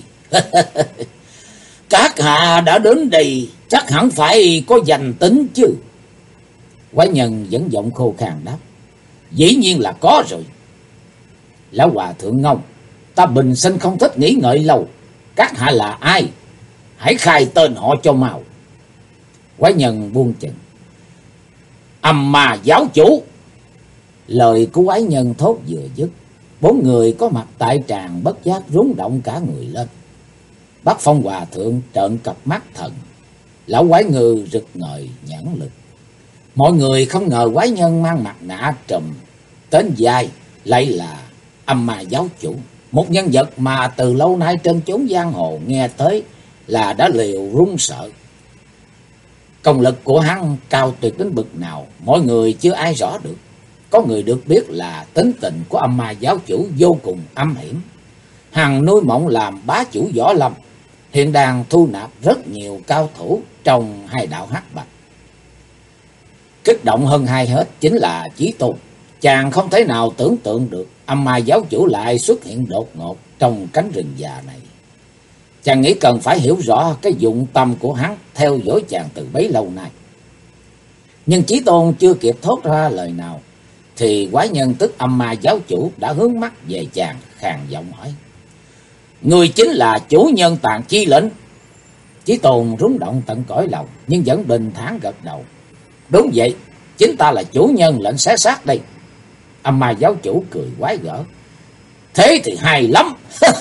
Các hạ đã đến đây chắc hẳn phải có danh tính chứ? Quái nhân vẫn giọng khô khan đáp. Dĩ nhiên là có rồi. Lão Hòa Thượng ngông, ta bình sinh không thích nghĩ ngợi lâu. Các hạ là ai? Hãy khai tên họ cho mau. Quái nhân buông chừng. Âm Ma giáo chủ. Lời của quái nhân thốt vừa dứt, bốn người có mặt tại tràng bất giác rúng động cả người lên. Bác Phong Hòa Thượng trợn cặp mắt thần, lão quái ngư rực ngời nhãn lực. Mọi người không ngờ quái nhân mang mặt nạ trùm, tên dài lại là Âm Ma giáo chủ, một nhân vật mà từ lâu nay trên chốn giang hồ nghe tới là đã liều run sợ. Công lực của hắn cao tuyệt đến bực nào, mọi người chưa ai rõ được. Có người được biết là tính tình của Âm Ma giáo chủ vô cùng âm hiểm, hằng nuôi mộng làm bá chủ võ lâm, hiện đang thu nạp rất nhiều cao thủ trong hai đạo hắc bạch. Kích động hơn hai hết chính là Chí Tôn. Chàng không thể nào tưởng tượng được Âm Ma giáo chủ lại xuất hiện đột ngột trong cánh rừng già này. Chàng nghĩ cần phải hiểu rõ cái dụng tâm của hắn theo dõi chàng từ bấy lâu nay. Nhưng Chí Tôn chưa kịp thốt ra lời nào thì quái nhân tức Âm Ma giáo chủ đã hướng mắt về chàng, khàn giọng hỏi. Người chính là chủ nhân Tàn Chi lệnh? Chí Tôn rúng động tận cõi lòng nhưng vẫn bình thản gật đầu. Đúng vậy, chính ta là chủ nhân lệnh xé xác đây. Âm Ma giáo chủ cười quái gở. Thế thì hay lắm.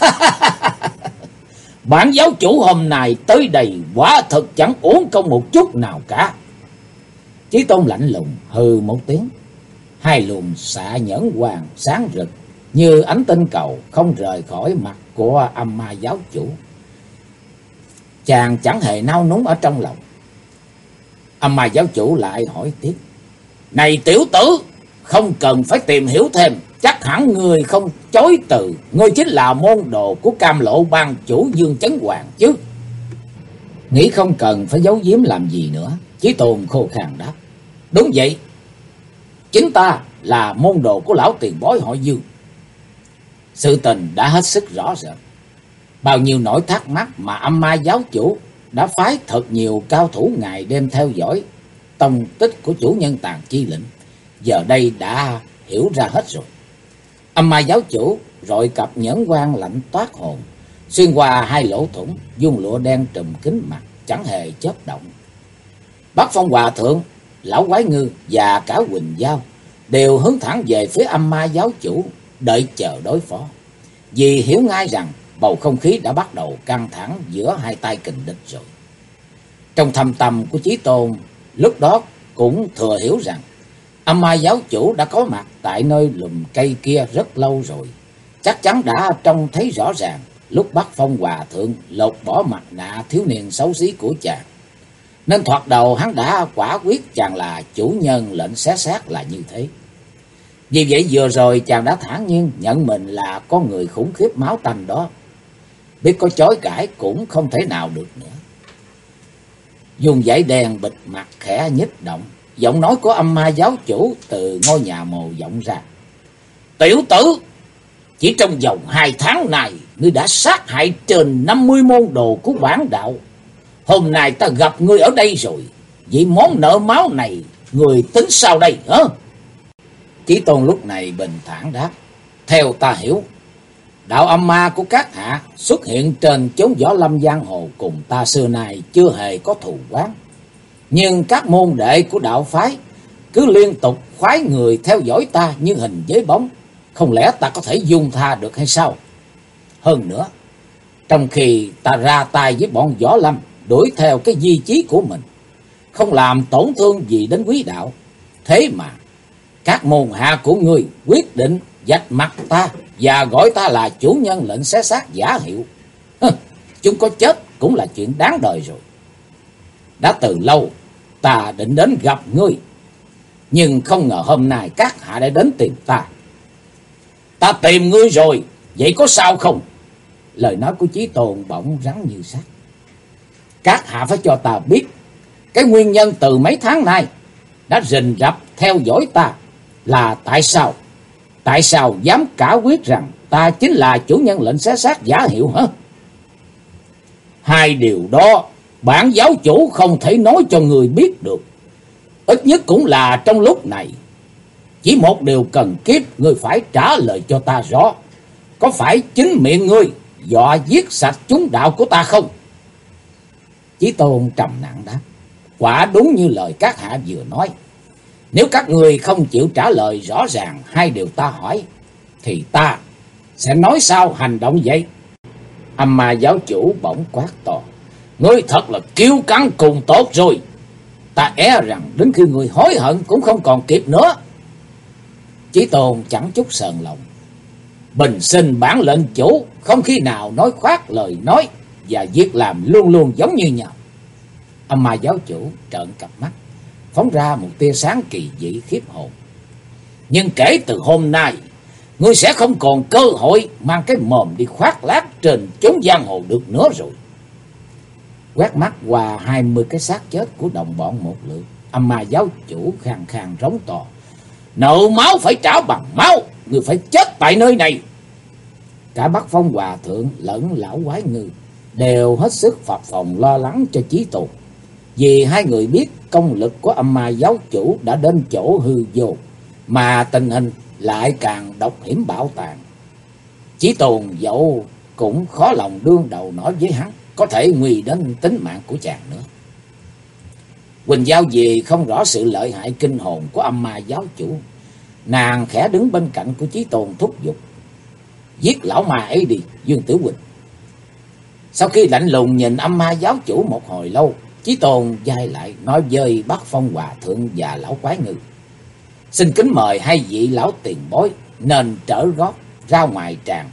Bản giáo chủ hôm nay tới đây quả thật chẳng uổng công một chút nào cả. Chí Tôn lạnh lùng hừ một tiếng. Hai luồng xạ nhẫn hoàng sáng rực như ánh tinh cầu không rời khỏi mặt của Âm Ma giáo chủ. Chàng chẳng hề nao núng ở trong lòng. Âm Ma giáo chủ lại hỏi tiếp. Này tiểu tử, không cần phải tìm hiểu thêm, chắc hẳn người không chối từ, ngươi chính là môn đồ của Cam Lộ Bang chủ Dương Chấn Hoàng chứ? Nghĩ không cần phải giấu giếm làm gì nữa, Chí Tôn khô khan đáp. Đúng vậy, chính ta là môn đồ của lão tiền bối họ Dương. Sự tình đã hết sức rõ rệt. Bao nhiêu nỗi thắc mắc mà Âm Ma giáo chủ đã phái thật nhiều cao thủ ngày đêm theo dõi tông tích của chủ nhân Tàn Chi lệnh, giờ đây đã hiểu ra hết rồi. Âm Ma giáo chủ rọi cặp nhẫn quang lạnh toát hồn, xuyên qua hai lỗ thủng, dung lụa đen trùm kín mặt, chẳng hề chớp động. Bác Phong Hòa Thượng, lão quái ngư và cả Quỳnh Giao đều hướng thẳng về phía Âm Ma giáo chủ, đợi chờ đối phó. Vì hiểu ngay rằng bầu không khí đã bắt đầu căng thẳng giữa hai tay kình địch rồi. Trong thâm tâm của Chí Tôn lúc đó cũng thừa hiểu rằng Âm Ma giáo chủ đã có mặt tại nơi lùm cây kia rất lâu rồi. Chắc chắn đã trông thấy rõ ràng lúc Bác Phong Hòa Thượng lột bỏ mặt nạ thiếu niên xấu xí của chàng. Nên thoạt đầu hắn đã quả quyết chàng là chủ nhân lệnh xé xác là như thế. Vì vậy vừa rồi chàng đã thản nhiên nhận mình là con người khủng khiếp máu tanh đó. Biết có chối cãi cũng không thể nào được nữa. Dùng dãy đèn bịt mặt khẽ nhích động, giọng nói của Âm Ma giáo chủ từ ngôi nhà mồ vọng ra. Tiểu tử, chỉ trong vòng 2 tháng này, ngươi đã sát hại trên 50 môn đồ của bản đạo. Hôm nay ta gặp ngươi ở đây rồi, vậy món nợ máu này, ngươi tính sao đây hả? Chí Tôn lúc này bình thản đáp. Theo ta hiểu, đạo âm ma của các hạ xuất hiện trên chốn võ lâm giang hồ cùng ta xưa nay chưa hề có thù oán. Nhưng các môn đệ của đạo phái cứ liên tục khoái người theo dõi ta như hình với bóng. Không lẽ ta có thể dung tha được hay sao? Hơn nữa, Trong khi ta ra tay với bọn võ lâm, đuổi theo cái di chí của mình, không làm tổn thương gì đến quý đạo. Thế mà các môn hạ của ngươi quyết định vạch mặt ta và gọi ta là chủ nhân lệnh xé xác giả hiệu. Chúng có chết cũng là chuyện đáng đời rồi. Đã từ lâu ta định đến gặp ngươi, nhưng không ngờ hôm nay các hạ đã đến tìm ta. Ta tìm ngươi rồi, vậy có sao không? Lời nói của Chí Tôn bỗng rắn như sắt. Các hạ phải cho ta biết cái nguyên nhân từ mấy tháng nay đã rình rập theo dõi ta là tại sao? Tại sao dám cả quyết rằng ta chính là chủ nhân lệnh xé xác giả hiệu hả? Hai điều đó bản giáo chủ không thể nói cho người biết được. Ít nhất cũng là trong lúc này. Chỉ một điều cần kiếp ngươi phải trả lời cho ta rõ. Có phải chính miệng ngươi dọa giết sạch chúng đạo của ta không? Chí Tôn trầm nặng đáp. Quả đúng như lời các hạ vừa nói. Nếu các người không chịu trả lời rõ ràng hai điều ta hỏi, thì ta sẽ nói sao hành động vậy? Âm Ma giáo chủ bỗng quát to. Ngươi thật là kiêu căng cùng tốt rồi. Ta e rằng đến khi ngươi hối hận cũng không còn kịp nữa. Chí Tôn chẳng chút sờn lòng. Bình sinh bản lệnh chủ không khi nào nói khoác lời nói và việc làm luôn luôn giống như nhau. Âm Ma giáo chủ trợn cặp mắt, phóng ra một tia sáng kỳ dị khiếp hồn. Nhưng kể từ hôm nay, ngươi sẽ không còn cơ hội mang cái mồm đi khoác lác trên chốn giang hồ được nữa rồi. Quét mắt qua 20 cái xác chết của đồng bọn một lượt, Âm Ma giáo chủ khàn khàn rống to. Nợ máu phải trả bằng máu, ngươi phải chết tại nơi này. Cả Bắc Phong Hòa Thượng lẫn Lão Quái Ngư đều hết sức phập phồng lo lắng cho Chí Tôn, vì hai người biết công lực của Âm Ma giáo chủ đã đến chỗ hư vô, mà tình hình lại càng độc hiểm bạo tàn. Chí Tôn dẫu cũng khó lòng đương đầu nói với hắn, có thể nguy đến tính mạng của chàng nữa. Quỳnh Giao vì không rõ sự lợi hại kinh hồn của Âm Ma giáo chủ, nàng khẽ đứng bên cạnh của Chí Tôn thúc giục. Giết lão ma ấy đi, Dương Tiểu Quỳnh. Sau khi lạnh lùng nhìn Âm Ma giáo chủ một hồi lâu, Chí Tôn dai lại nói với Bắc Phong Hòa Thượng và Lão Quái Ngư. Xin kính mời hai vị lão tiền bối nên trở gót ra ngoài tràng.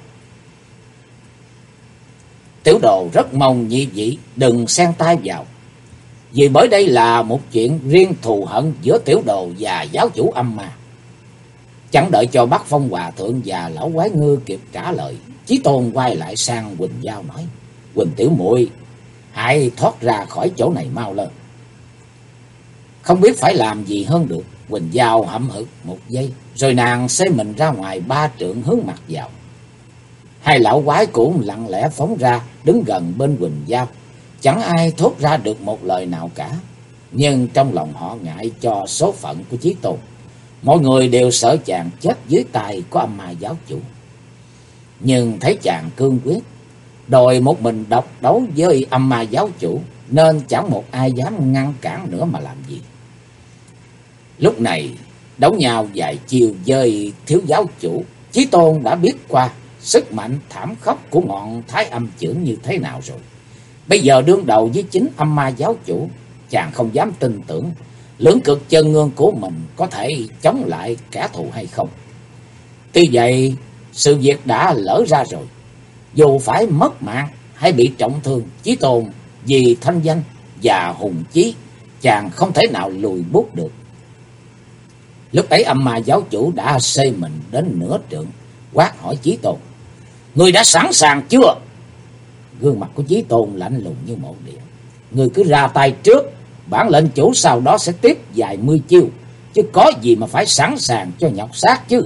Tiểu đồ rất mong nhị vị đừng xen tay vào, vì bởi đây là một chuyện riêng thù hận giữa tiểu đồ và giáo chủ Âm Ma. Chẳng đợi cho Bắc Phong Hòa Thượng và Lão Quái Ngư kịp trả lời, Chí Tôn quay lại sang Quỳnh Giao nói. Quỳnh tiểu muội, hãy thoát ra khỏi chỗ này mau lên. Không biết phải làm gì hơn được, Quỳnh Giao hậm hực một giây, rồi nàng xê mình ra ngoài 3 trượng hướng mặt vào. Hai lão quái cũng lặng lẽ phóng ra, đứng gần bên Quỳnh Giao. Chẳng ai thốt ra được một lời nào cả, nhưng trong lòng họ ngại cho số phận của Chí Tôn. Mọi người đều sợ chàng chết dưới tay của Âm Ma giáo chủ. Nhưng thấy chàng cương quyết, đòi một mình độc đấu với Âm Ma giáo chủ, nên chẳng một ai dám ngăn cản nữa mà làm gì. Lúc này đấu nhau vài chiều với thiếu giáo chủ, Chí Tôn đã biết qua sức mạnh thảm khốc của ngọn Thái Âm chưởng như thế nào rồi. Bây giờ đương đầu với chính Âm Ma giáo chủ, chàng không dám tin tưởng lưỡng cực chân ngương của mình có thể chống lại kẻ thù hay không. Tuy vậy, sự việc đã lỡ ra rồi. Dù phải mất mạng hay bị trọng thương, Chí Tôn vì thanh danh và hùng chí, chàng không thể nào lùi bước được. Lúc ấy Âm Ma giáo chủ đã xê mình đến nửa trượng, quát hỏi Chí Tôn. Ngươi đã sẵn sàng chưa? Gương mặt của Chí Tôn lạnh lùng như một điện. Ngươi cứ ra tay trước, bản lệnh chủ sau đó sẽ tiếp vài mươi chiêu, chứ có gì mà phải sẵn sàng cho nhọc xác chứ.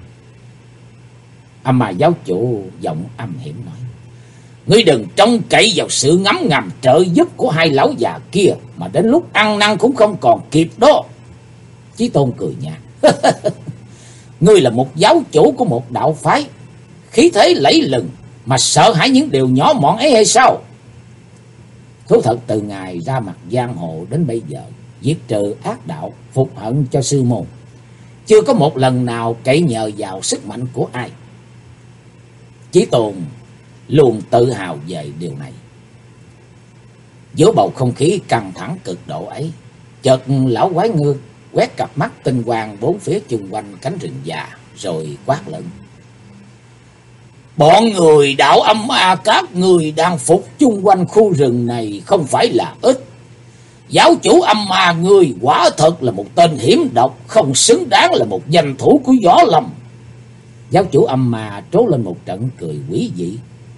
Âm Ma giáo chủ giọng âm hiểm nói. Ngươi đừng trông cậy vào sự ngấm ngầm trợ giúp của hai lão già kia, mà đến lúc ăn năn cũng không còn kịp đó. Chí Tôn cười nhạt. Ngươi là một giáo chủ của một đạo phái, khí thế lẫy lừng, mà sợ hãi những điều nhỏ mọn ấy hay sao? Thú thật từ ngày ra mặt giang hồ đến bây giờ, diệt trừ ác đạo, phục hận cho sư môn, chưa có một lần nào cậy nhờ vào sức mạnh của ai. Chí Tôn luôn tự hào về điều này. Giữa bầu không khí căng thẳng cực độ ấy, chợt lão quái ngư quét cặp mắt tinh quang bốn phía chung quanh cánh rừng già, rồi quát lớn: bọn người đạo âm ma các người đang phục chung quanh khu rừng này không phải là ít. Giáo chủ âm ma người quả thật là một tên hiểm độc, không xứng đáng là một danh thủ của Võ Lâm. Giáo chủ âm ma trố lên một trận cười quỷ dị.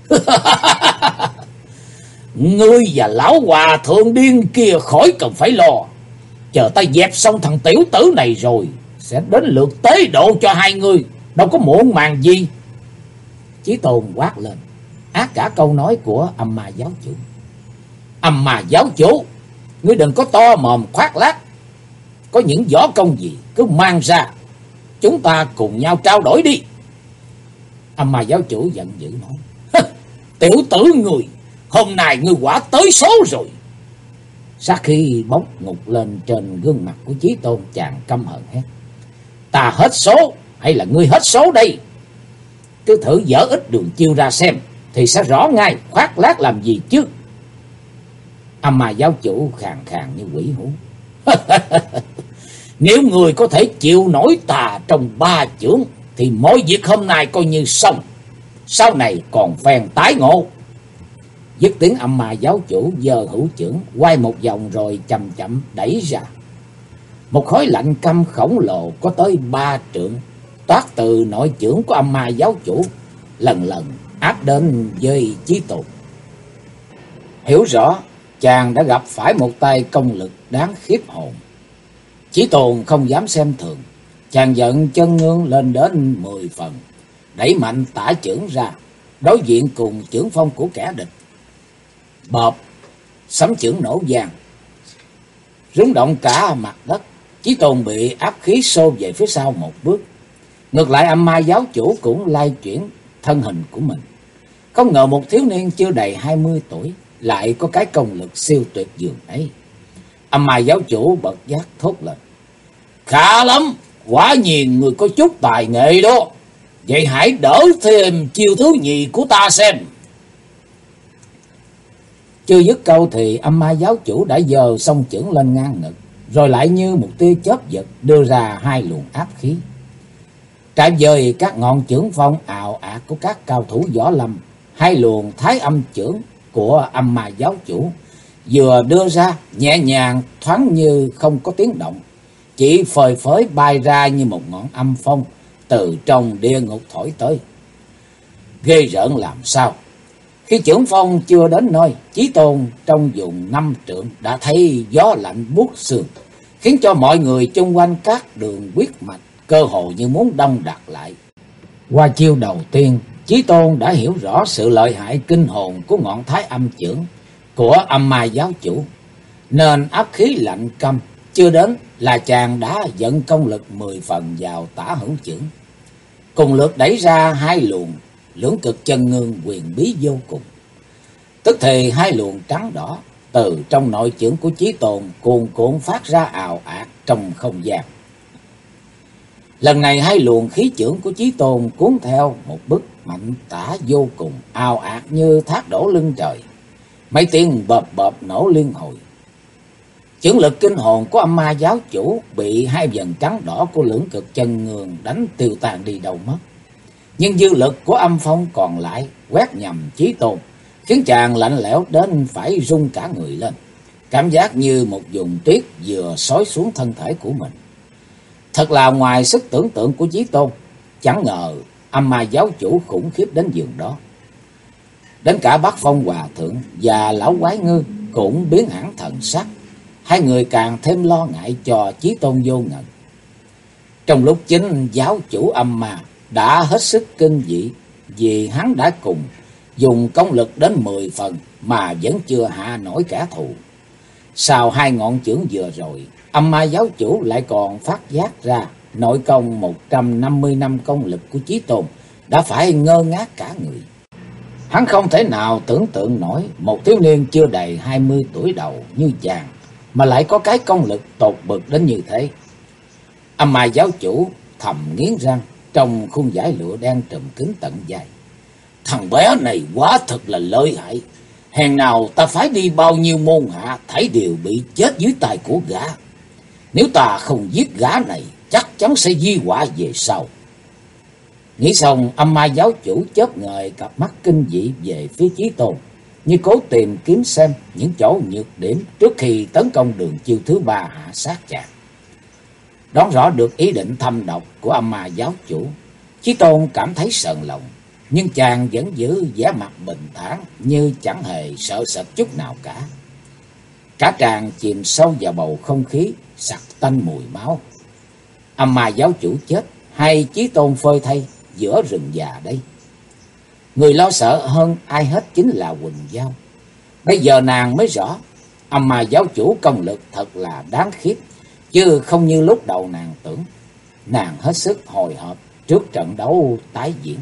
Ngươi và lão hòa thượng điên kia khỏi cần phải lo. Chờ ta dẹp xong thằng tiểu tử này rồi, sẽ đến lượt tế độ cho hai người, đâu có muộn màng gì. Chí Tôn quát lên, ác cả câu nói của âm ma giáo chủ. Âm ma giáo chủ, ngươi đừng có to mồm khoác lác. Có những võ công gì cứ mang ra, chúng ta cùng nhau trao đổi đi. Âm ma giáo chủ giận dữ nói: tiểu tử người, hôm nay ngươi quả tới số rồi. Sát khí bốc ngục lên trên gương mặt của Chí Tôn, chàng căm hận hét: ta hết số hay là ngươi hết số đây? Cứ thử dở ít đường chiêu ra xem, thì sẽ rõ ngay khoác lác làm gì chứ. Âm ma giáo chủ khàn khàn như quỷ hú: nếu người có thể chịu nổi ta trong 3 chưởng, thì mọi việc hôm nay coi như xong, sau này còn phen tái ngộ. Dứt tiếng, âm ma giáo chủ giơ hữu chưởng quay một vòng rồi chậm chậm đẩy ra. Một khối lạnh căm khổng lồ có tới 3 trượng toát từ nội chưởng của âm ma giáo chủ, lần lần áp đến với Chí Tôn. Hiểu rõ chàng đã gặp phải một tay công lực đáng khiếp hồn. Chí Tôn không dám xem thường, chàng giận chân ngương lên đến 10 phần, đẩy mạnh tả chưởng ra, đối diện cùng chưởng phong của kẻ địch. Bộp, sấm chưởng nổ vang, rung động cả mặt đất. Chí Tôn bị áp khí xô về phía sau một bước. Ngược lại, âm ma giáo chủ cũng lay chuyển thân hình của mình. Không ngờ một thiếu niên chưa đầy 20 tuổi lại có cái công lực siêu tuyệt dường ấy. Âm ma giáo chủ bật giác thốt lên: khá lắm, quả nhiên người có chút tài nghệ đó. Vậy hãy đỡ thêm chiêu thứ nhì của ta xem. Chưa dứt câu thì âm ma giáo chủ đã giơ song chưởng lên ngang ngực, rồi lại như một tia chớp giật đưa ra 2 luồng áp khí. Trải dời các ngọn chưởng phong ào ạt của các cao thủ võ lâm, 2 luồng thái âm chưởng của âm ma giáo chủ vừa đưa ra nhẹ nhàng thoáng như không có tiếng động, chỉ phơi phới bay ra như một ngọn âm phong từ trong địa ngục thổi tới. Ghê rợn làm sao! Khi chưởng phong chưa đến nơi, Chí Tôn trong vùng 5 trượng đã thấy gió lạnh buốt xương, khiến cho mọi người chung quanh các đường huyết mạch cơ hồ như muốn đông đặc lại. Qua chiêu đầu tiên, Chí Tôn đã hiểu rõ sự lợi hại kinh hồn của ngọn thái âm chưởng của âm ma giáo chủ, nên áp khí lạnh căm chưa đến là chàng đã dẫn công lực 10 phần vào tả hữu chưởng, cùng lượt đẩy ra 2 luồng lưỡng cực chân ngương quyền bí vô cùng. Tức thì 2 luồng trắng đỏ từ trong nội chưởng của Chí Tôn cuồn cuộn phát ra ào ạt trong không gian. Lần này 2 luồng khí chưởng của Chí Tôn cuốn theo một bức mạnh tả vô cùng, ào ạt như thác đổ lưng trời. Mấy tiếng bợp bợp nổ liên hồi. Chưởng lực kinh hồn của âm ma giáo chủ bị 2 vầng trắng đỏ của lưỡng cực chân ngương đánh tiêu tan đi đâu mất. Nhưng dư lực của âm phong còn lại quét nhầm Chí Tôn, khiến chàng lạnh lẽo đến phải run cả người lên, cảm giác như một vùng tuyết vừa xối xuống thân thể của mình. Thật là ngoài sức tưởng tượng của Chí Tôn. Chẳng ngờ âm ma giáo chủ khủng khiếp đến giường đó. Đến cả Bát Phong Hòa Thượng và lão quái ngư cũng biến hẳn thần sắc. 2 người càng thêm lo ngại cho Chí Tôn vô ngần. Trong lúc chính giáo chủ âm ma đã hết sức kinh dị, vì hắn đã cùng dùng công lực đến 10 phần mà vẫn chưa hạ nổi kẻ thù. Sau 2 ngọn chưởng vừa rồi, âm ma giáo chủ lại còn phát giác ra nội công 150 năm công lực của Chí Tôn đã phải ngơ ngác cả người. Hắn không thể nào tưởng tượng nổi một thiếu niên chưa đầy 20 tuổi đầu như chàng mà lại có cái công lực tột bực đến như thế. Âm ma giáo chủ thầm nghiến răng trong khung vải lụa đen trùm kín tận vai, Thằng bé này quá thật là lợi hại. Hèn nào ta phải đi bao nhiêu môn hạ, thảy đều bị chết dưới tay của gã. Nếu ta không giết gã này, chắc chắn sẽ di họa về sau. Nghĩ xong, Âm Ma giáo chủ chớp ngời cặp mắt kinh dị về phía Chí Tôn, như cố tìm kiếm xem những chỗ nhược điểm trước khi tấn công đường chiêu thứ ba hạ sát chàng. Đoán rõ được ý định thâm độc của Âm Ma giáo chủ, Chí Tôn cảm thấy sờn lòng, nhưng chàng vẫn giữ vẻ mặt bình thản như chẳng hề sợ sệt chút nào cả. Cả tràng chìm sâu vào bầu không khí sặc tanh mùi máu. Âm Ma giáo chủ chết hay Chí Tôn phơi thây giữa rừng già đây? Người lo sợ hơn ai hết chính là Quỳnh Giao. Bây giờ nàng mới rõ, Âm Ma giáo chủ công lực thật là đáng khiếp, chứ không như lúc đầu nàng tưởng. Nàng hết sức hồi hộp trước trận đấu tái diễn.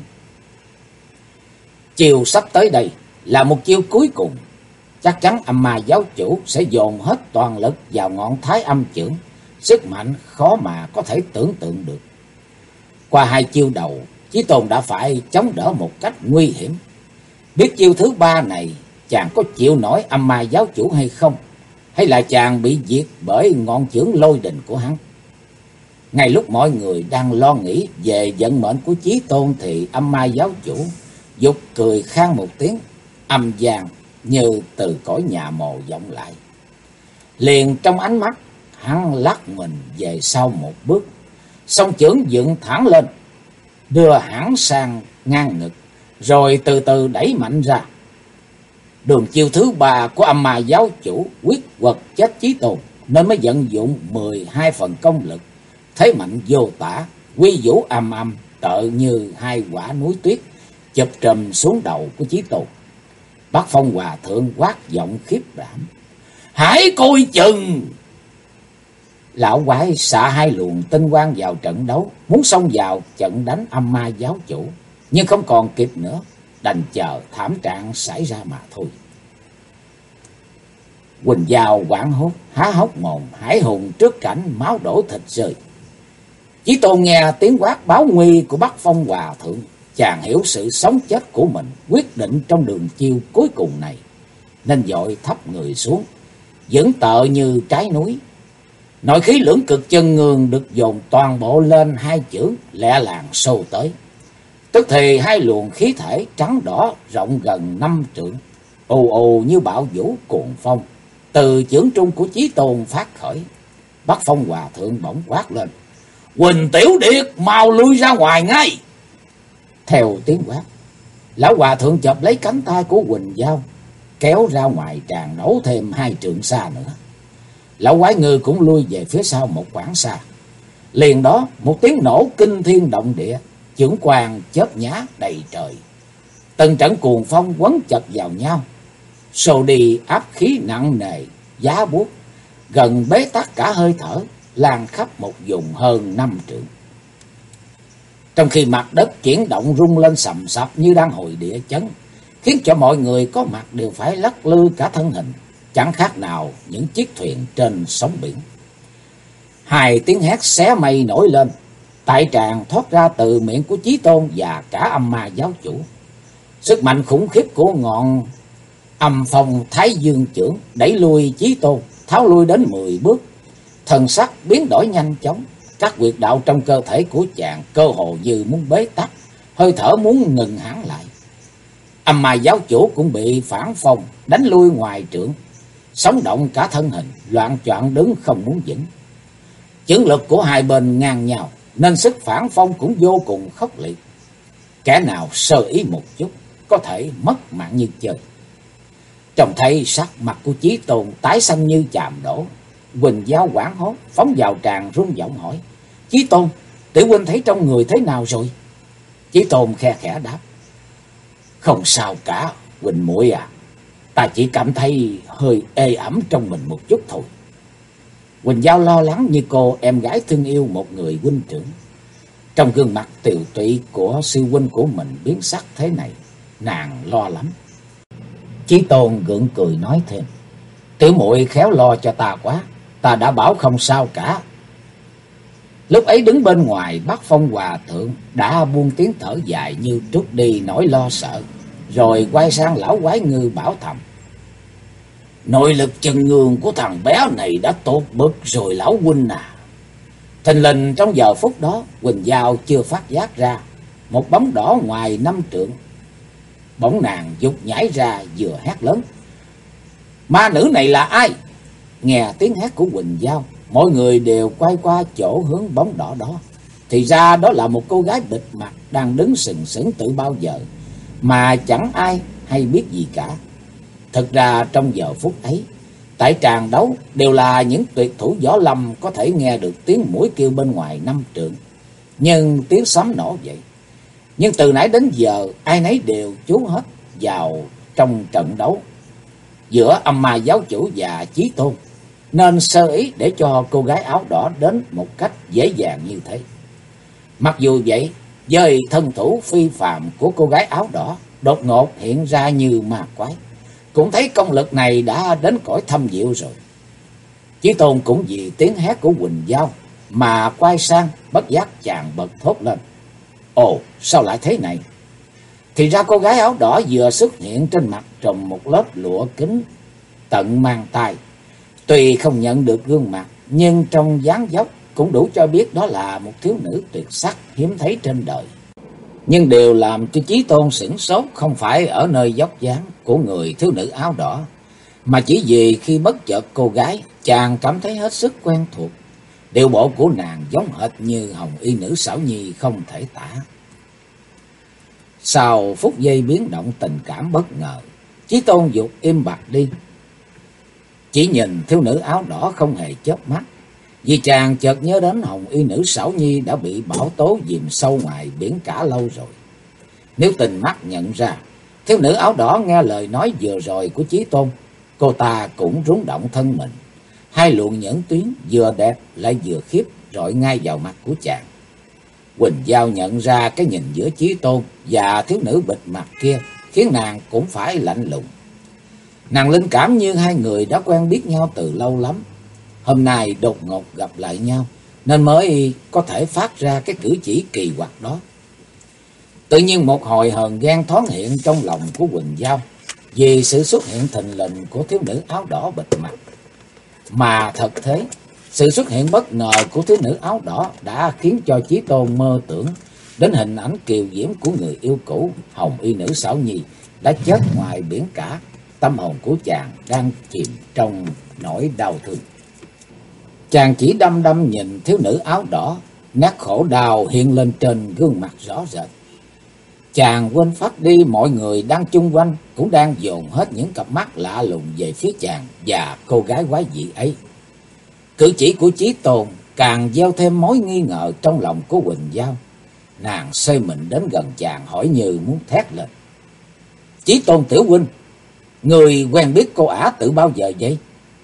Chiều sắp tới đây là một chiêu cuối cùng. Chắc chắn Âm Ma giáo chủ sẽ dồn hết toàn lực vào ngọn Thái Âm chưởng, sức mạnh khó mà có thể tưởng tượng được. Qua hai chiêu đầu, Chí Tôn đã phải chống đỡ một cách nguy hiểm. Biết chiêu thứ ba này, chàng có chịu nổi Âm Ma giáo chủ hay không? Hay là chàng bị diệt bởi ngọn chưởng lôi đình của hắn? Ngay lúc mọi người đang lo nghĩ về vận mệnh của Chí Tôn, thì Âm Ma giáo chủ giục cười khan một tiếng, âm vang như từ cõi nhà mồ vọng lại. Liền trong ánh mắt, hắn lắc mình về sau một bước, song chưởng dựng thẳng lên, đưa hẳn sang ngang ngực, rồi từ từ đẩy mạnh ra. Đường chiêu thứ ba của Âm Ma giáo chủ quyết quật chết Chí Tôn, nên mới vận dụng 12 phần công lực, thế mạnh vô tả, quy vũ âm âm, tợ như hai quả núi tuyết chụp trùm xuống đầu của Chí Tôn. Bác Phong Hòa thượng quát giọng khiếp đảm: "Hãy coi chừng!" Lão quái xạ hai luồng tinh quang vào trận đấu, muốn xông vào trận đánh Âm Ma giáo chủ, nhưng không còn kịp nữa, đành chờ thảm trạng xảy ra mà thôi. Quỳnh Giao hoảng hốt há hốc mồm, hãi hùng trước cảnh máu đổ thịt rơi. Chí Tôn nghe tiếng quát báo nguy của Bắc Phong Hòa thượng, chàng hiểu sự sống chết của mình quyết định trong đường chiêu cuối cùng này, nên vội thấp người xuống, vững tợ như trái núi. Nội khí lưỡng cực chân ngương được dồn toàn bộ lên hai chưởng, lẹ làng xô tới. Tức thì hai luồng khí thể trắng đỏ rộng gần 5 trượng, ù ù như bão vũ cuồng phong, từ chưởng trung của Chí Tôn phát khởi. Bắc Phong Hòa thượng bỗng quát lên: "Quỳnh Tiểu Điệt, mau lui ra ngoài ngay!" Theo tiếng quát, lão hòa thượng chộp lấy cánh tay của Quỳnh Giao, kéo ra ngoài tràn đấu thêm 2 trượng xa nữa. Lão quái ngư cũng lui về phía sau một quãng xa. Liền đó một tiếng nổ kinh thiên động địa, chưởng quang chớp nhá đầy trời. Từng trận cuồng phong quấn chật vào nhau, xô đi áp khí nặng nề, giá buốt, gần bế tắc cả hơi thở, lan khắp một vùng hơn 5 trượng. Trong khi mặt đất chuyển động rung lên sầm sập như đang hồi địa chấn, khiến cho mọi người có mặt đều phải lắc lư cả thân hình, chẳng khác nào những chiếc thuyền trên sóng biển. Hai tiếng hét xé mây nổi lên, tại tràng thoát ra từ miệng của Chí Tôn và cả Âm Ma giáo chủ. Sức mạnh khủng khiếp của ngọn Âm Phong Thái Dương chưởng đẩy lui Chí Tôn, tháo lui đến 10 bước. Thần sắc biến đổi nhanh chóng, các huyệt đạo trong cơ thể của chàng cơ hồ như muốn bế tắc, hơi thở muốn ngừng hẳn lại. Âm Ma giáo chủ cũng bị phản phong đánh lui ngoài trượng, sống động cả thân hình, loạng choạng đứng không muốn vững. Chưởng lực của hai bên ngang nhau, nên sức phản phong cũng vô cùng khốc liệt. Kẻ nào sơ ý một chút có thể mất mạng như chơi. Trông thấy sắc mặt của Chí Tôn tái xanh như chàm đổ, Quỳnh Giao hoảng hốt phóng vào tràng run giọng hỏi: "Chí Tôn, tiểu huynh thấy trong người thế nào rồi?" Chí Tôn khe khẽ đáp: "Không sao cả, Quỳnh muội à, ta chỉ cảm thấy hơi ê ẩm trong mình một chút thôi." Quỳnh Giao lo lắng như cô em gái thương yêu một người huynh trưởng. Trong gương mặt tiều tụy của sư huynh của mình biến sắc thế này, nàng lo lắm. Chí Tôn gượng cười nói thêm: "Tiểu muội khéo lo cho ta quá, ta đã bảo không sao cả." Lúc ấy đứng bên ngoài, Bắc Phong Hòa thượng đã buông tiếng thở dài như trút đi nỗi lo sợ, rồi quay sang lão quái ngư bảo thầm: Nội lực chân ngương của thằng bé này đã tốt bực rồi lão huynh à. Thình lình trong giờ phút đó, Quỳnh Giao chưa phát giác ra một bóng đỏ ngoài 5 trượng. Bỗng nàng giục nhảy ra vừa hét lớn: Ma nữ này là ai? Nghe tiếng hét của Quỳnh Giao, mọi người đều quay qua chỗ hướng bóng đỏ đó. Thì ra đó là một cô gái bịt mặt đang đứng sừng sững từ bao giờ, mà chẳng ai hay biết gì cả. Thực ra trong giờ phút ấy, tại tràng đấu đều là những tuyệt thủ võ lâm có thể nghe được tiếng mũi kêu bên ngoài 5 trượng, nhưng tiếng sấm nổ vậy. Nhưng từ nãy đến giờ, ai nấy đều chú hết vào trong trận đấu giữa Âm Ma giáo chủ và Chí Tôn, nên sơ ý để cho cô gái áo đỏ đến một cách dễ dàng như thế. Mặc dù vậy, với thân thủ phi phàm của cô gái áo đỏ đột ngột hiện ra như ma quái, cũng thấy công lực này đã đến cõi thâm diệu rồi. Chí Tôn cũng vì tiếng hét của Quỳnh Giao mà quay sang, bất giác chàng bật thốt lên: Ồ, sao lại thế này? Thì ra cô gái áo đỏ vừa xuất hiện trên mặt trùm một lớp lụa kính tận mang tai. Tuy không nhận được gương mặt, nhưng trong dáng dốc cũng đủ cho biết đó là một thiếu nữ tuyệt sắc hiếm thấy trên đời. Nhưng điều làm cho Chí Tôn sửng sốt không phải ở nơi dốc dáng của người thiếu nữ áo đỏ, mà chỉ vì khi bất chợt cô gái, chàng cảm thấy hết sức quen thuộc. Điệu bộ của nàng giống hệt như hồng y nữ xảo nhi không thể tả. Sau phút giây biến động tình cảm bất ngờ, Chí Tôn dục im bặt đi, chỉ nhìn thiếu nữ áo đỏ không hề chớp mắt, vì chàng chợt nhớ đến hồng y nữ xảo nhi đã bị bão tố dìm sâu ngoài biển cả lâu rồi. Nếu tình mắt nhận ra, thiếu nữ áo đỏ nghe lời nói vừa rồi của Chí Tôn, cô ta cũng rúng động thân mình. Hai luồng nhẫn tuyến vừa đẹp lại vừa khiếp rọi ngay vào mặt của chàng. Quỳnh Giao nhận ra cái nhìn giữa Chí Tôn và thiếu nữ bịt mặt kia khiến nàng cũng phải lạnh lùng. Nàng linh cảm như hai người đã quen biết nhau từ lâu lắm, hôm nay đột ngột gặp lại nhau nên mới có thể phát ra cái cử chỉ kỳ quặc đó. Tự nhiên một hồi hờn ghen thoáng hiện trong lòng của Quỳnh Giao vì sự xuất hiện thình lình của thiếu nữ áo đỏ bịt mặt. Mà thật thế, sự xuất hiện bất ngờ của thiếu nữ áo đỏ đã khiến cho Chí Tôn mơ tưởng đến hình ảnh kiều diễm của người yêu cũ hồng y nữ xảo nhi đã chết ngoài biển cả. Tâm hồn của chàng đang chìm trong nỗi đau thương. Chàng chỉ đăm đăm nhìn thiếu nữ áo đỏ, nét khổ đau hiện lên trên gương mặt rõ rệt. Chàng quên phát đi mọi người đang chung quanh cũng đang dồn hết những cặp mắt lạ lùng về phía chàng và cô gái quái dị ấy. Cử chỉ của Chí Tôn càng gieo thêm mối nghi ngờ trong lòng của Quỳnh Giao. Nàng xoay mình đến gần chàng hỏi như muốn thét lên: Chí Tôn tiểu huynh, người quen biết cô ả từ bao giờ vậy?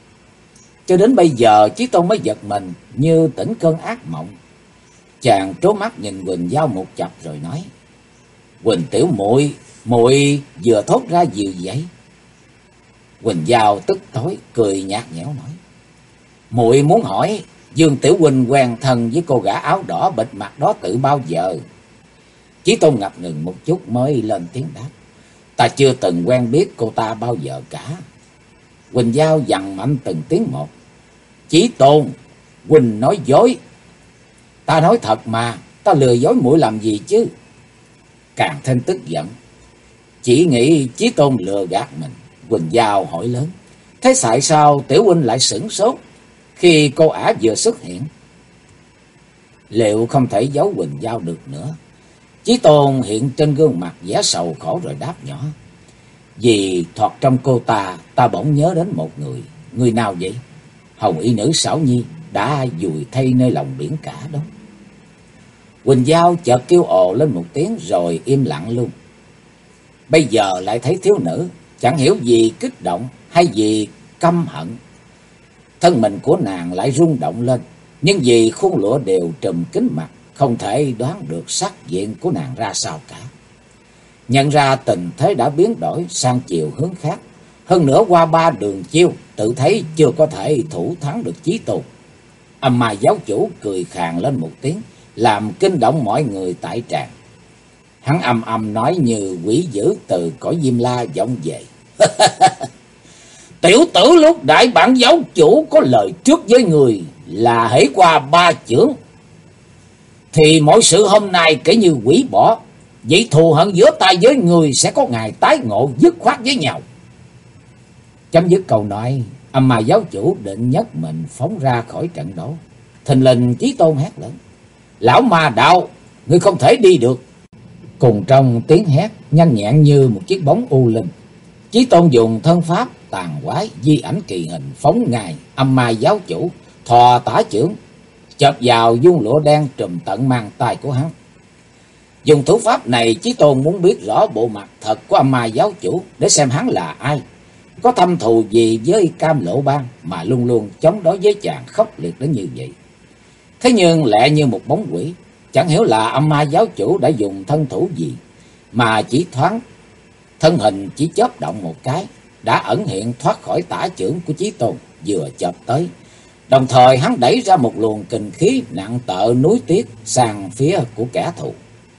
Cho đến bây giờ Chí Tôn mới giật mình như tỉnh cơn ác mộng. Chàng trố mắt nhìn Quỳnh Giao một chập rồi nói: Quỳnh tiểu muội, muội vừa thốt ra gì vậy? Quỳnh Giao tức tối cười nhạt nhẽo nói: Muội muốn hỏi Dương tiểu huynh quen thân với cô gã áo đỏ bịt mặt đó từ bao giờ? Chí Tôn ngập ngừng một chút mới lên tiếng đáp: Ta chưa từng quen biết cô ta bao giờ cả. Quỳnh Giao dằn mạnh từng tiếng một: Chí Tôn, huynh nói dối. Ta nói thật mà, ta lừa dối muội làm gì chứ? Càng thêm tức giận, chỉ nghĩ Chí Tôn lừa gạt mình, Quỳnh Giao hỏi lớn: Thế tại sao tiểu huynh lại sửng sốt khi cô ả vừa xuất hiện? Liệu không thể giấu Quỳnh Giao được nữa, Chí Tôn hiện trên gương mặt vẻ sầu khổ rồi đáp nhỏ: Vì thoạt trong cô ta bỗng nhớ đến một người. Người nào vậy? Hồng y nữ xảo nhi đã vùi thay nơi lòng biển cả đó. Quỳnh Giao chợt kêu ồ lên một tiếng rồi im lặng luôn. Bây giờ lại thấy thiếu nữ, chẳng hiểu vì kích động hay vì căm hận, thân mình của nàng lại rung động lên. Nhưng vì khuôn lụa đều trùm kín mặt, không thể đoán được sắc diện của nàng ra sao cả. Nhận ra tình thế đã biến đổi sang chiều hướng khác, hơn nữa qua 3 đường chiêu tự thấy chưa có thể thủ thắng được Chí Tôn. Âm Ma giáo chủ cười khàn lên một tiếng, làm kinh động mọi người tại tràng. Hắn ầm ầm nói như quỷ dữ từ cõi Diêm La vọng về. Tiểu tử, lúc đại bản giáo chủ có lời trước với người là hễ qua 3 chưởng thì mọi sự hôm nay kể như hủy bỏ. Vậy thù hận giữa ta với người sẽ có ngày tái ngộ dứt khoát với nhau. Chấm dứt câu nói, Âm Ma giáo chủ định nhấc mình phóng ra khỏi trận đấu. Thình lình Chí Tôn hét lớn: Lão Ma đạo, ngươi không thể đi được. Cùng trong tiếng hét nhanh nhẹn như một chiếc bóng u linh, Chí Tôn dùng thân pháp tàn quái di ảnh kỳ hình phóng ngay Âm Ma giáo chủ, thò tả chưởng chộp vào dung lụa đen trùm tận mang tay của hắn. Dùng thủ pháp này, Chí Tôn muốn biết rõ bộ mặt thật của Âm Ma giáo chủ để xem hắn là ai, có thâm thù gì với Cam Lộ Bang mà luôn luôn chống đối với chàng khốc liệt đến như vậy. Thế nhưng lẹ như một bóng quỷ, chẳng hiểu là Âm Ma giáo chủ đã dùng thân thủ gì mà chỉ thoáng thân hình chỉ chớp động một cái đã ẩn hiện thoát khỏi tả chưởng của Chí Tôn vừa chộp tới. Đồng thời hắn đẩy ra một luồng kình khí nặng tợ núi tuyết sang phía của kẻ thù.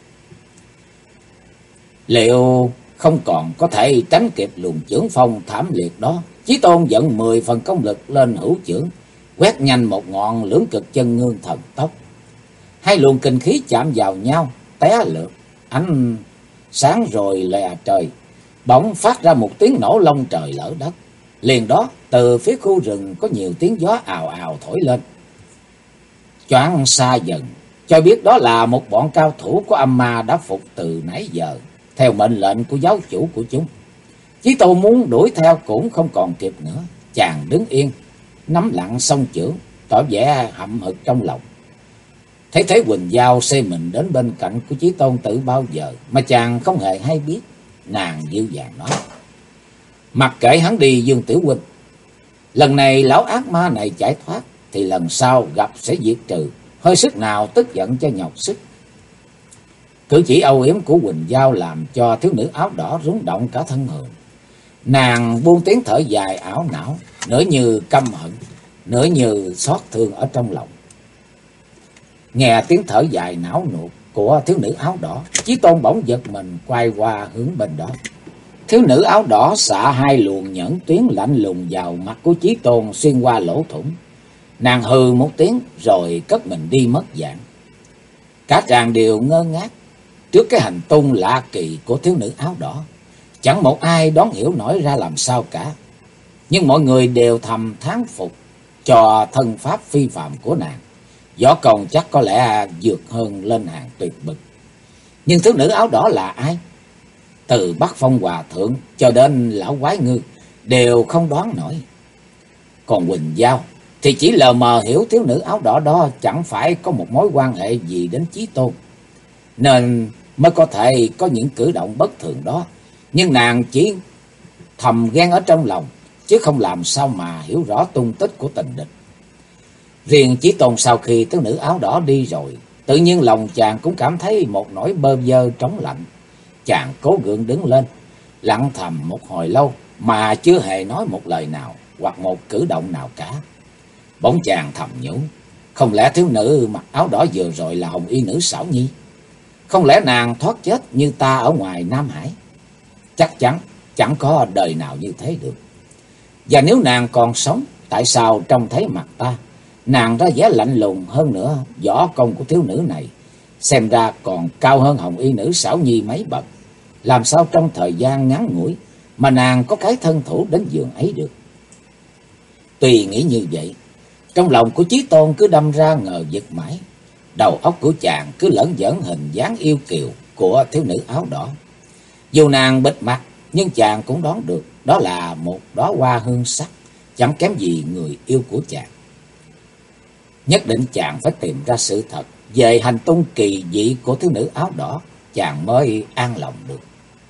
Liệu không còn có thể tránh kịp luồng chưởng phong thảm liệt đó, Chí Tôn dẫn 10 phần công lực lên hữu chưởng, quét nhanh một ngọn lưỡng cực chân ngương thần tốc. Hai luồng kinh khí chạm vào nhau, té lượt, ánh sáng rồi lè trời, bỗng phát ra một tiếng nổ long trời lở đất. Liền đó, từ phía khu rừng có nhiều tiếng gió ào ào thổi lên, choáng xa dần, cho biết đó là một bọn cao thủ của Âm Ma đã phục từ nãy giờ, theo mệnh lệnh của giáo chủ của chúng. Chí Tôn muốn đuổi theo cũng không còn kịp nữa. Chàng đứng yên, nắm lặng song chưởng, tỏ vẻ hậm hực trong lòng. Thấy Thế Quỳnh Giao xây mình đến bên cạnh của Chí Tôn từ bao giờ mà chàng không hề hay biết. Nàng dịu dàng nói: Mặc kệ hắn đi Dương Tiểu huynh, lần này lão ác ma này chạy thoát thì lần sau gặp sẽ diệt trừ, hơi sức nào tức giận cho nhọc sức. Cử chỉ âu yếm của Quỳnh Giao làm cho thiếu nữ áo đỏ rúng động cả thân hồn. Nàng buông tiếng thở dài ảo não, nửa như căm hận, nửa như xót thương ở trong lòng. Nghe tiếng thở dài não nuột của thiếu nữ áo đỏ, Chí Tôn bỗng giật mình quay qua hướng bên đó. Thiếu nữ áo đỏ xạ hai luồng nhẫn tuyến lạnh lùng vào mặt của Chí Tôn xuyên qua lỗ thủng. Nàng hừ một tiếng rồi cất mình đi mất dạng. Cả tràng đều ngơ ngác trước cái hành tung lạ kỳ của thiếu nữ áo đỏ. Chẳng một ai đoán hiểu nổi ra làm sao cả. Nhưng mọi người đều thầm thán phục cho thân pháp phi phạm của nàng. Võ công chắc có lẽ vượt hơn lên hàng tuyệt bực. Nhưng thiếu nữ áo đỏ là ai? Từ Bắc Phong Hòa Thượng cho đến lão quái ngư đều không đoán nổi. Còn Quỳnh Giao thì chỉ lờ mờ hiểu thiếu nữ áo đỏ đó chẳng phải có một mối quan hệ gì đến Chí Tôn, nên mới có thể có những cử động bất thường đó. Nhưng nàng chỉ thầm ghen ở trong lòng, chứ không làm sao mà hiểu rõ tung tích của tình địch. Riêng Chí Tôn sau khi thiếu nữ áo đỏ đi rồi, tự nhiên lòng chàng cũng cảm thấy một nỗi bơ vơ trống lạnh. Chàng cố gượng đứng lên, lặng thầm một hồi lâu mà chưa hề nói một lời nào hoặc một cử động nào cả. Bỗng chàng thầm nhủ, không lẽ thiếu nữ mặc áo đỏ vừa rồi là Hồng Y nữ Xảo Nhi? Không lẽ nàng thoát chết như ta ở ngoài Nam Hải? Chắc chắn chẳng có đời nào như thế được. Và nếu nàng còn sống, tại sao trông thấy mặt ta nàng ra vẻ lạnh lùng hơn nữa? Võ công của thiếu nữ này xem ra còn cao hơn Hồng Y nữ Xảo Nhi mấy bậc. Làm sao trong thời gian ngắn ngủi mà nàng có cái thân thủ đến giường ấy được? Tuy nghĩ như vậy, trong lòng của Chí Tôn cứ đâm ra ngờ vực mãi. Đầu óc của chàng cứ lởn vởn hình dáng yêu kiều của thiếu nữ áo đỏ. Dù nàng bịt mặt, nhưng chàng cũng đoán được đó là một đóa hoa hương sắc, chẳng kém gì người yêu của chàng. Nhất định chàng phải tìm ra sự thật về hành tung kỳ dị của thiếu nữ áo đỏ, chàng mới an lòng được.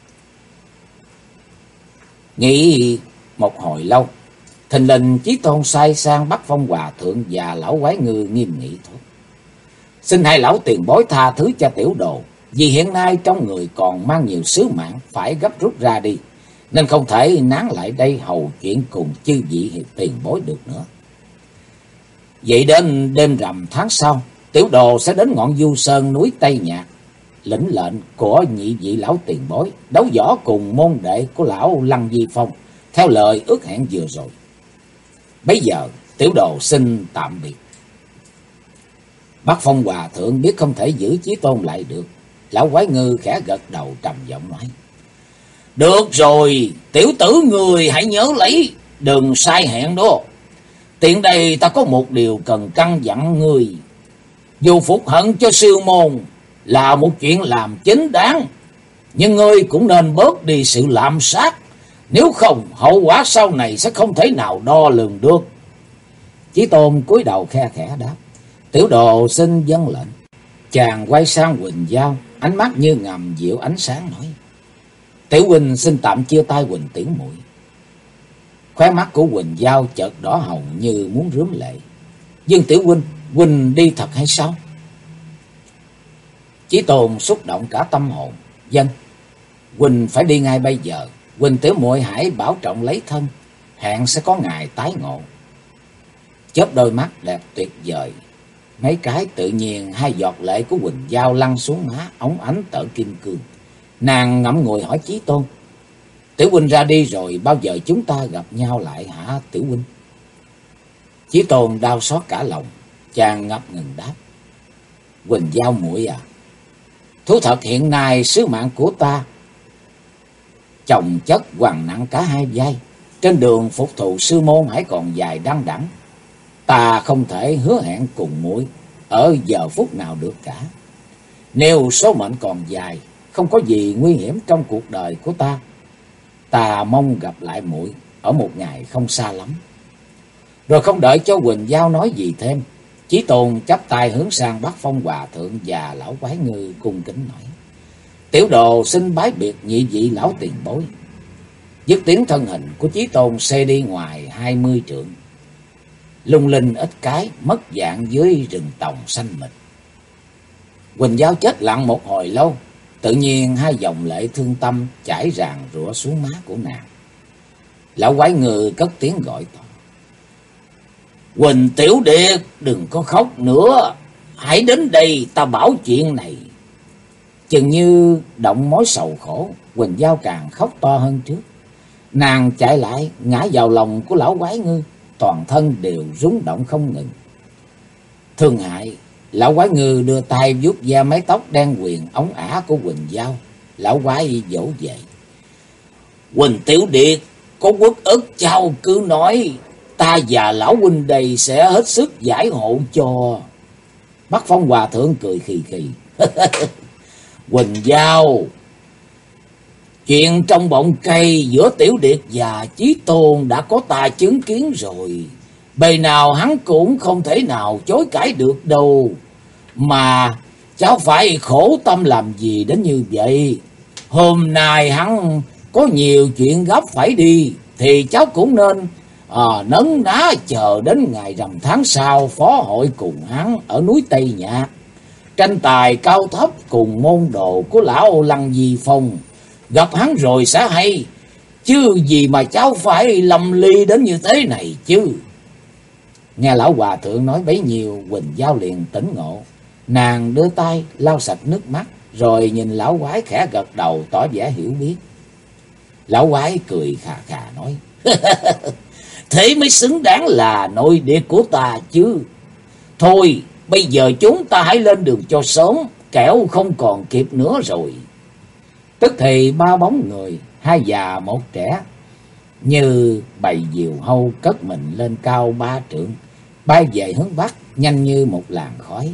Nghĩ một hồi lâu, thình lình Chí Tôn sai sang Bắc Phong Hòa Thượng và lão quái ngư nghiêm nghị thôi: Xin hai lão tiền bối tha thứ cho tiểu đồ, vì hiện nay trong người còn mang nhiều sứ mạng phải gấp rút ra đi, nên không thể nán lại đây hầu chuyện cùng chư vị tiền bối được nữa. Vậy đến đêm rằm tháng sau, tiểu đồ sẽ đến ngọn Du Sơn núi Tây Nhạc, lĩnh lệnh của nhị vị lão tiền bối đấu võ cùng môn đệ của lão Lăng Di Phong theo lời ước hẹn vừa rồi. Bây giờ tiểu đồ xin tạm biệt. Bắc Phong Hòa Thượng biết không thể giữ Chí Tôn lại được. Lão Quái Ngư khẽ gật đầu trầm giọng nói: Được rồi, tiểu tử người hãy nhớ lấy, đừng sai hẹn đó. Tiện đây ta có một điều cần căn dặn ngươi. Dù phục hận cho sư môn là một chuyện làm chính đáng, nhưng ngươi cũng nên bớt đi sự lạm sát. Nếu không, hậu quả sau này sẽ không thể nào đo lường được. Chí Tôn cúi đầu khe khẽ đáp: Tiểu đồ xin vâng lệnh. Chàng quay sang Quỳnh Giao, ánh mắt như ngầm dịu ánh sáng nói: Tiểu huynh xin tạm chia tay Quỳnh tiểu muội. Khóe mắt của Quỳnh Giao chợt đỏ hồng như muốn rướm lệ. Dương tiểu huynh, huynh đi thật hay sao? Chí Tôn xúc động cả tâm hồn. Vâng, huynh phải đi ngay bây giờ. Huynh tiểu muội hãy bảo trọng lấy thân, hẹn sẽ có ngày tái ngộ. Chớp đôi mắt đẹp tuyệt vời mấy cái, tự nhiên hai giọt lệ của Quỳnh Giao lăn xuống má, óng ánh tở kim cương. Nàng ngậm ngùi hỏi Chí Tôn: Tiểu huynh ra đi rồi bao giờ chúng ta gặp nhau lại hả tiểu huynh? Chí Tôn đau xót cả lòng, chàng ngập ngừng đáp: Quỳnh Giao muội à, thú thật hiện nay sứ mạng của ta chồng chất quằn nặng cả hai vai. Trên đường phục thù sư môn hãy còn dài đăng đẵng. Ta không thể hứa hẹn cùng muội ở giờ phút nào được cả. Nếu số mệnh còn dài, không có gì nguy hiểm trong cuộc đời của ta, ta mong gặp lại muội ở một ngày không xa lắm. Rồi không đợi cho Quỳnh Giao nói gì thêm, Chí Tôn chắp tay hướng sang Bắc Phong Hòa Thượng và lão Quái Ngư cung kính nói: Tiểu đồ xin bái biệt nhị vị lão tiền bối. Dứt tiếng thân hình của Chí Tôn xe đi ngoài 20 trượng, lung linh ít cái mất dạng dưới rừng tòng xanh mịt. Quỳnh Giao chết lặng một hồi lâu, tự nhiên hai dòng lệ thương tâm chảy ràng rụa xuống má của nàng. Lão Quái Ngư cất tiếng gọi to: Quỳnh tiểu điệt, đừng có khóc nữa, hãy đến đây ta bảo chuyện này. Chừng như động mối sầu khổ, Quỳnh Giao càng khóc to hơn trước. Nàng chạy lại ngã vào lòng của lão Quái Ngư, toàn thân đều rung động không ngừng. Thương hại, lão Quái Ngư đưa tay vuốt ve mái tóc đen quyền óng ả của Quỳnh Giao. Lão Quái dỗ về: Quỳnh tiểu điệt, có uất ức cháu cứ nói, ta và lão huynh đây sẽ hết sức giải hộ cho. Bắc Phong Hòa Thượng cười khì khì: Quỳnh Giao, chuyện trong bọng cây giữa Tiểu Điệt và Chí Tôn đã có ta chứng kiến rồi. Bề nào hắn cũng không thể nào chối cãi được đâu. Mà cháu phải khổ tâm làm gì đến như vậy? Hôm nay hắn có nhiều chuyện gấp phải đi, thì cháu cũng nên nấn ná chờ đến ngày rằm tháng sau phó hội cùng hắn ở núi Tây Nhạc, tranh tài cao thấp cùng môn đồ của lão Lăng Di Phong. Gặp hắn rồi sẽ hay, chứ gì mà cháu phải lâm ly đến như thế này chứ. Nghe lão Hòa Thượng nói bấy nhiêu, Quỳnh Giao liền tỉnh ngộ. Nàng đưa tay lau sạch nước mắt, rồi nhìn lão Quái khẽ gật đầu tỏ vẻ hiểu biết. Lão Quái cười khà khà nói: Thế mới xứng đáng là nội địa của ta chứ. Thôi, bây giờ chúng ta hãy lên đường cho sớm, kẻo không còn kịp nữa rồi. Tức thì ba bóng người, hai già một trẻ, như bầy diều hâu cất mình lên cao 3 trượng, bay về hướng bắc nhanh như một làn khói.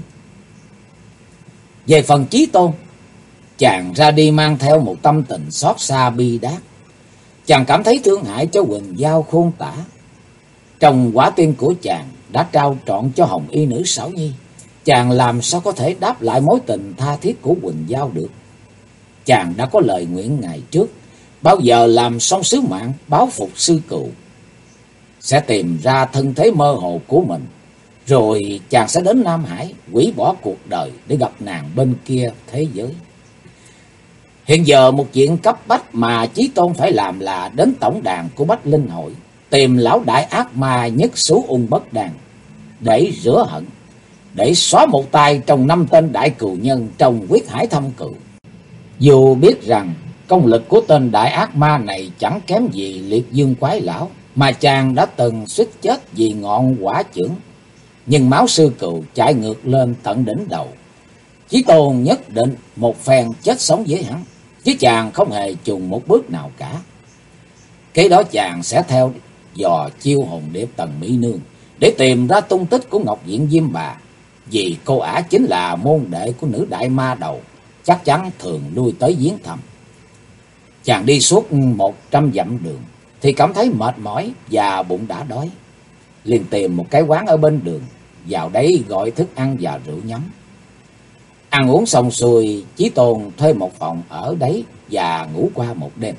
Về phần Chí Tôn, chàng ra đi mang theo một tâm tình xót xa bi đát. Chàng cảm thấy thương hại cho Quỳnh Giao khôn tả. Trong quả tim của chàng đã trao trọn cho Hồng Y nữ Sảo Nhi, chàng làm sao có thể đáp lại mối tình tha thiết của Quỳnh Giao được. Chàng đã có lời nguyện ngày trước, bao giờ làm xong sứ mạng báo phục sư cựu, sẽ tìm ra thân thế mơ hồ của mình, rồi chàng sẽ đến Nam Hải hủy bỏ cuộc đời để gặp nàng bên kia thế giới. Hiện giờ một chuyện cấp bách mà Chí Tôn phải làm là đến tổng đàn của Bách Linh Hội, tìm lão đại ác ma Nhất Xú Ung Bất Đàn để rửa hận. để xóa một tay trong 5 tên đại cừu nhân trong Quyết Hải Thâm Cừu. Dù biết rằng công lực của tên đại ác ma này chẳng kém gì Liệt Dương Quái Lão, mà chàng đã từng suýt chết vì ngọn quả chưởng, nhưng máu sư cừu chạy ngược lên tận đỉnh đầu. Chí Tôn nhất định một phen chết sống với hắn, chứ chàng không hề chùn một bước nào cả. Kế đó chàng sẽ theo dò chiêu hồn điệp Tần Mỹ Nương để tìm ra tung tích của Ngọc Diện Diêm Bà, vì cô ả chính là môn đệ của nữ đại ma đầu, chắc chắn thường lui tới viếng thăm. Chàng đi suốt 100 dặm đường thì cảm thấy mệt mỏi và bụng đã đói, liền tìm một cái quán ở bên đường, vào đấy gọi thức ăn và rượu nhắm. Ăn uống xong xuôi, Chí Tôn thuê một phòng ở đấy và ngủ qua một đêm.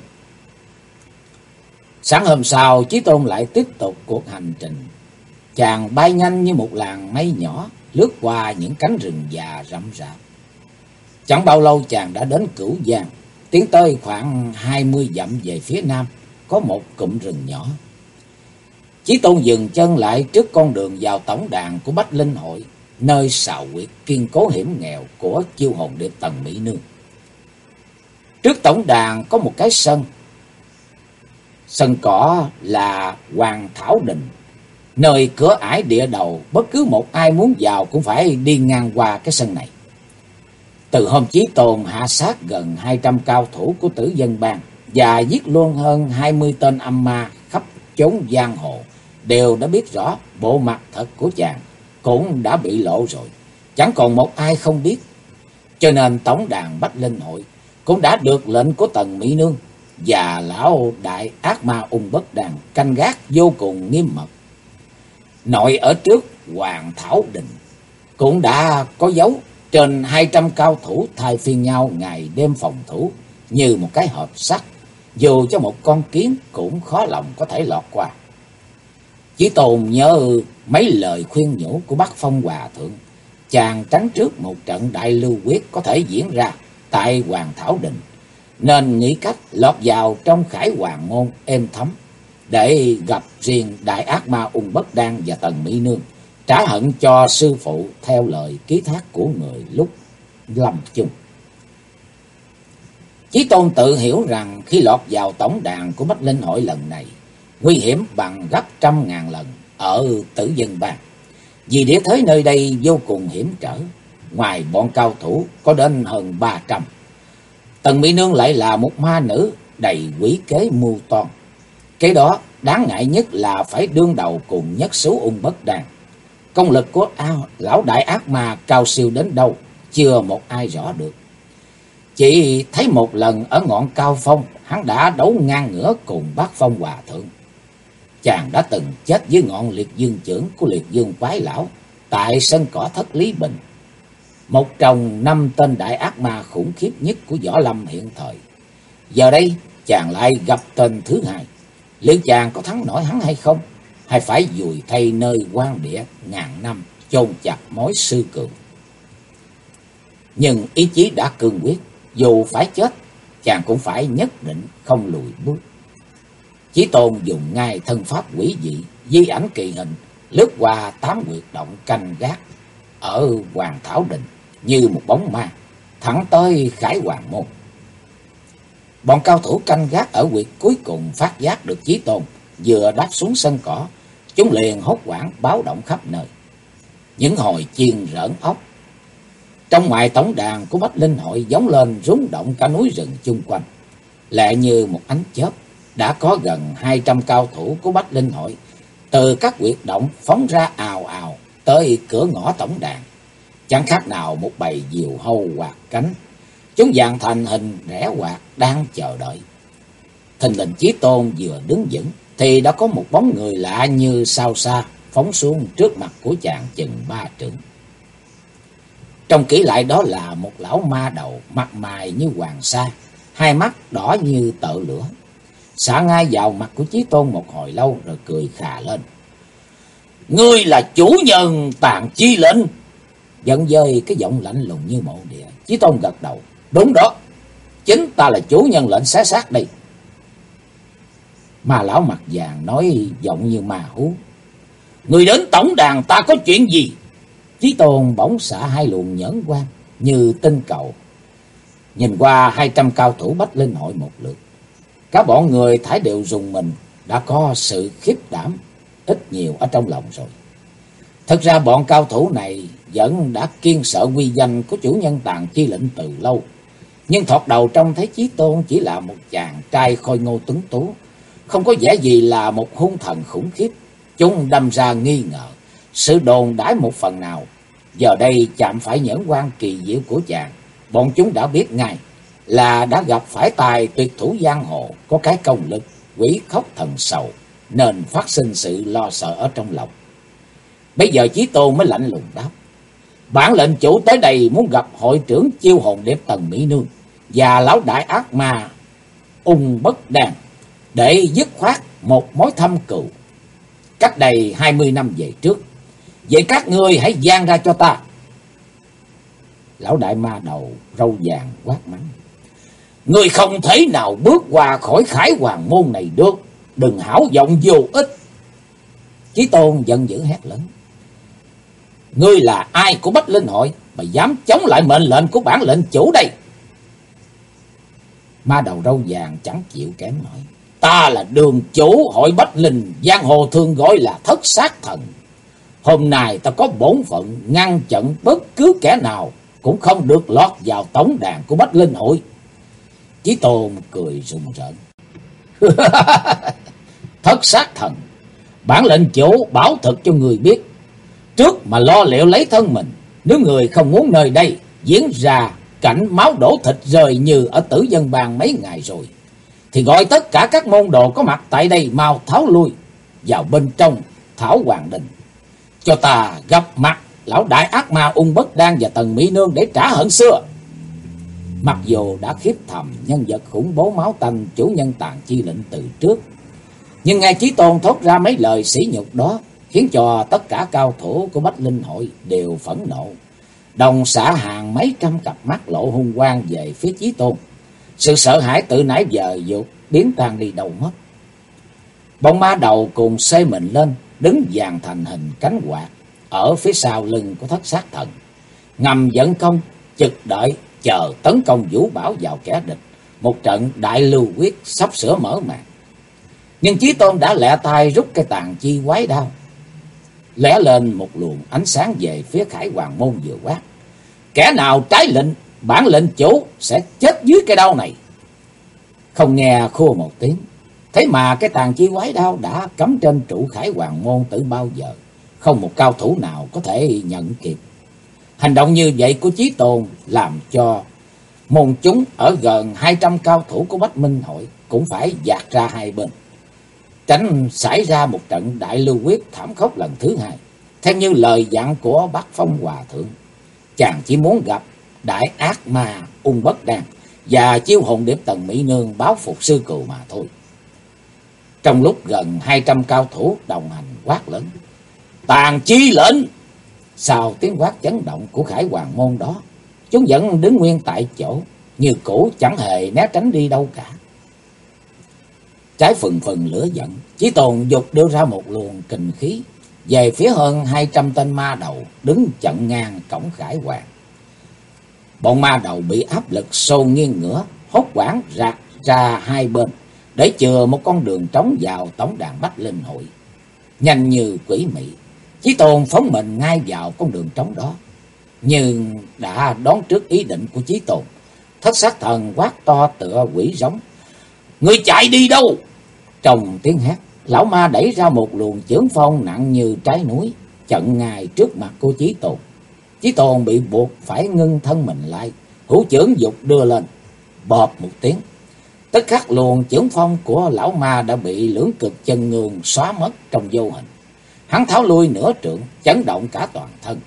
Sáng hôm sau, Chí Tôn lại tiếp tục cuộc hành trình. Chàng bay nhanh như một làn mây nhỏ, lướt qua những cánh rừng già rậm rạp. Chẳng bao lâu chàng đã đến Cửu Giang, tiến tới khoảng 20 dặm về phía nam, có một cụm rừng nhỏ. Chí Tôn dừng chân lại trước con đường vào tổng đàn của Bách Linh Hội, nơi sào quyệt kiên cố hiểm nghèo của chiêu hồn điệp Tần Mỹ Nương. Trước tổng đàn có một cái sân. Sân cỏ là Hoàng Thảo Đình, nơi cửa ải địa đầu, bất cứ một ai muốn vào cũng phải đi ngang qua cái sân này. Từ hôm Chí Tôn hạ sát gần 200 cao thủ của Tử Dân Bang và giết luôn hơn 20 tên âm ma khắp chốn giang hồ, đều đã biết rõ bộ mặt thật của chàng cũng đã bị lộ rồi, chẳng còn một ai không biết. Cho nên tổng đàn Bách Linh Hội cũng đã được lệnh của Tần Mỹ Nương và lão đại ác ma Ung Bất Đàn canh gác vô cùng nghiêm mật. Nội ở trước Hoàng Thảo Đình cũng đã có dấu trên 200 cao thủ thay phiên nhau ngày đêm phòng thủ như một cái hộp sắt, dù cho một con kiến cũng khó lòng có thể lọt qua. Chí Tôn nhớ mấy lời khuyên nhủ của Bắc Phong Hòa Thượng, chàng tránh trước một trận đại lưu quyết có thể diễn ra tại Hoàng Thảo Đình, nên nghĩ cách lọt vào trong Khải Hoàng môn êm thấm để gặp riêng đại ác ma Ung Bất Đan và Tần Mỹ Nương, trả hận cho sư phụ theo lời ký thác của người lúc lâm chung. Chí Tôn tự hiểu rằng khi lọt vào tổng đàn của Bách Linh Hội lần này, nguy hiểm bằng gấp 100.000 lần ở Tử Dân Bang, vì địa thế nơi đây vô cùng hiểm trở. Ngoài bọn cao thủ có đến hơn 300, Tần Mỹ Nương lại là một ma nữ đầy quỷ kế mưu toan. Cái đó đáng ngại nhất là phải đương đầu cùng nhất số Ung Bất Đan. Công lực của lão đại ác ma cao siêu đến đâu chưa một ai rõ được. Chỉ thấy một lần ở ngọn Cao Phong, hắn đã đấu ngang ngửa cùng Bác Phong Hòa Thượng. Chàng đã từng chết với ngọn Liệt Dương chưởng của Liệt Dương Quái Lão tại sân cỏ Thất Lý Bình, một trong 5 tên đại ác ma khủng khiếp nhất của võ lâm hiện thời. Giờ đây chàng lại gặp tên thứ hai, liệu chàng có thắng nổi hắn hay không, hay phải vùi thay nơi quan địa ngàn năm chôn chặt mối sư cường. Nhưng ý chí đã cương quyết, dù phải chết chàng cũng phải nhất định không lùi bước. Chí Tôn dùng ngay thân pháp quỷ dị, di ảnh kỳ hình, lướt qua 8 huyệt động canh gác ở Hoàng Thảo Đình như một bóng ma, thẳng tới Khải Hoàng môn. Bọn cao thủ canh gác ở huyệt cuối cùng phát giác được Chí Tôn vừa đáp xuống sân cỏ, chúng liền hốt hoảng báo động khắp nơi. Những hồi chiên rỡn óc. Trong ngoài tổng đàn của Bách Linh Hội giống lên rúng động cả núi rừng chung quanh. Lẹ như một ánh chớp, đã có gần 200 cao thủ của Bách Linh Hội từ các huyệt động phóng ra ào ào tới cửa ngõ tổng đàn, chẳng khác nào một bầy diều hâu quạt cánh. Chúng dàn thành hình rẽ quạt đang chờ đợi. Thình lình Chí Tôn vừa đứng vững thì đã có một bóng người lạ như sao xa phóng xuống trước mặt của chàng chừng 3 trượng. Trông kỹ lại đó là một lão ma đầu, mặt mày như hoàng sa, hai mắt đỏ như tợ lửa, xạ ngay vào mặt của Chí Tôn một hồi lâu rồi cười khà lên. Ngươi là chủ nhân Tàn Chi Lệnh? Giận dơi cái giọng lạnh lùng như mộ địa. Chí Tôn gật đầu. Đúng đó, chính ta là chủ nhân lệnh xé xác đây. Ma lão mặt vàng nói giọng như ma hú. Người đến tổng đàn ta có chuyện gì? Chí Tôn bỗng xả hai luồng nhẫn quang như tinh cầu, nhìn qua 200 cao thủ Bách Linh hội một lượt. Cả bọn người thải đều rùng mình, đã có sự khiếp đảm ít nhiều ở trong lòng rồi. Thật ra bọn cao thủ này vẫn đã kiêng sợ uy danh của chủ nhân Tàn Chi lệnh từ lâu. Nhưng thoạt đầu trông thấy Chí Tôn chỉ là một chàng trai khôi ngô tuấn tú, không có vẻ gì là một hung thần khủng khiếp. Chúng đâm ra nghi ngờ sự đồn đãi một phần nào. Giờ đây chạm phải nhẫn quan kỳ diệu của chàng, bọn chúng đã biết ngay là đã gặp phải tài tuyệt thủ giang hồ, có cái công lực quỷ khóc thần sầu, nên phát sinh sự lo sợ ở trong lòng. Bây giờ Chí Tôn mới lạnh lùng đáp: bản lệnh chủ tới đây muốn gặp hội trưởng chiêu hồn điệp Tần Mỹ Nương và lão đại ác ma Ung Bất Đan để dứt khoát một mối thâm cừu cách đây 20 năm về trước. Vậy các ngươi hãy giang ra cho ta. Lão đại ma đầu râu vàng quát mắng: ngươi không thể nào bước qua khỏi Khải Hoàng môn này được, đừng hão giọng vô ích. Chí Tôn giận dữ hét lớn: ngươi là ai của Bách Linh hội mà dám chống lại mệnh lệnh của bản lệnh chủ đây? Ma đầu râu vàng chẳng chịu kém nói: ta là đường chủ hội Bách Linh, giang hồ thường gọi là Thất Sát Thần. Hôm nay ta có bổn phận ngăn chặn bất cứ kẻ nào cũng không được lọt vào tổng đàn của Bách Linh hội. Chí Tôn cười rùng rợn: Thất Sát Thần, bản lệnh chủ bảo thật cho người biết, trước mà lo liệu lấy thân mình, nếu người không muốn nơi đây diễn ra cảnh máu đổ thịt rơi như ở Tử Dân Bang mấy ngày rồi, thì gọi tất cả các môn đồ có mặt tại đây mau tháo lui vào bên trong Thảo Hoàng Đình, cho ta gặp mặt lão đại ác ma Ung Bất Đan và Tần Mỹ Nương để trả hận xưa. Mặc dù đã khiếp thầm nhân vật khủng bố máu tanh chủ nhân Tàn Chi lệnh từ trước, nhưng nghe Chí Tôn thốt ra mấy lời sỉ nhục đó, khiến cho tất cả cao thủ của Bách Linh hội đều phẫn nộ, đồng xả hàng mấy trăm cặp mắt lộ hung quang về phía Chí Tôn. Sự sợ hãi từ nãy giờ vụt biến tan đi đâu mất. Bọn ma đầu cùng xê mình lên, đứng dàn thành hình cánh quạt ở phía sau lưng của Thất Sát Thần, ngầm dẫn công chực đợi chờ tấn công vũ bão vào kẻ địch. Một trận đại lưu quyết sắp sửa mở màn. Nhưng Chí Tôn đã lẹ tay rút cây Tàn Chi quái đao, lóe lên một luồng ánh sáng về phía Khải Hoàng môn vừa quát: kẻ nào trái lệnh, bản lệnh chủ sẽ chết dưới cây đao này. Không nghe khua một tiếng, thế mà cái Tàn Chi quái đao đã cắm trên trụ Khải Hoàng môn từ bao giờ, không một cao thủ nào có thể nhận kịp. Hành động như vậy của Chí Tôn làm cho môn chúng ở gần 200 cao thủ của Bách Minh hội cũng phải dạt ra hai bên, tránh xảy ra một trận đại lưu quyết thảm khốc lần thứ hai. Theo như lời dặn của Bắc Phong Hòa Thượng, chàng chỉ muốn gặp đại ác ma Ung Bất Đan và chiêu hồn điệp Tần Mỹ Nương báo phục sư cừu mà thôi. Trong lúc gần 200 cao thủ đồng hành quát lớn: Tàn Chi lệnh! Sau tiếng quát chấn động của Khải Hoàng môn đó, chúng vẫn đứng nguyên tại chỗ như cũ, chẳng hề né tránh đi đâu cả. Trái phừng phừng lửa giận, Chí Tôn dục đưa ra một luồng kình khí về phía hơn 200 tên ma đầu đứng chặn ngang cổng Khải Hoàng. Bọn ma đầu bị áp lực xô nghiêng ngửa, hốt hoảng rạc ra hai bên để chừa một con đường trống vào tổng đàn Bách Linh hội. Nhanh như quỷ mị, Chí Tôn phóng mình ngay vào con đường trống đó. Nhưng đã đoán trước ý định của Chí Tôn, Thất Sát Thần quát to tựa quỷ giống: người chạy đi đâu? Trong tiếng hét, lão ma đẩy ra một luồng chưởng phong nặng như trái núi, chặn ngay trước mặt của Chí Tôn. Chí Tôn bị buộc phải ngưng thân mình lại, hữu chưởng dục đưa lên, bọp một tiếng. Tức khắc luồng chưởng phong của lão ma đã bị lưỡng cực chân ngương xóa mất trong vô hình. Hắn tháo lui nửa trượng, chấn động cả toàn thân.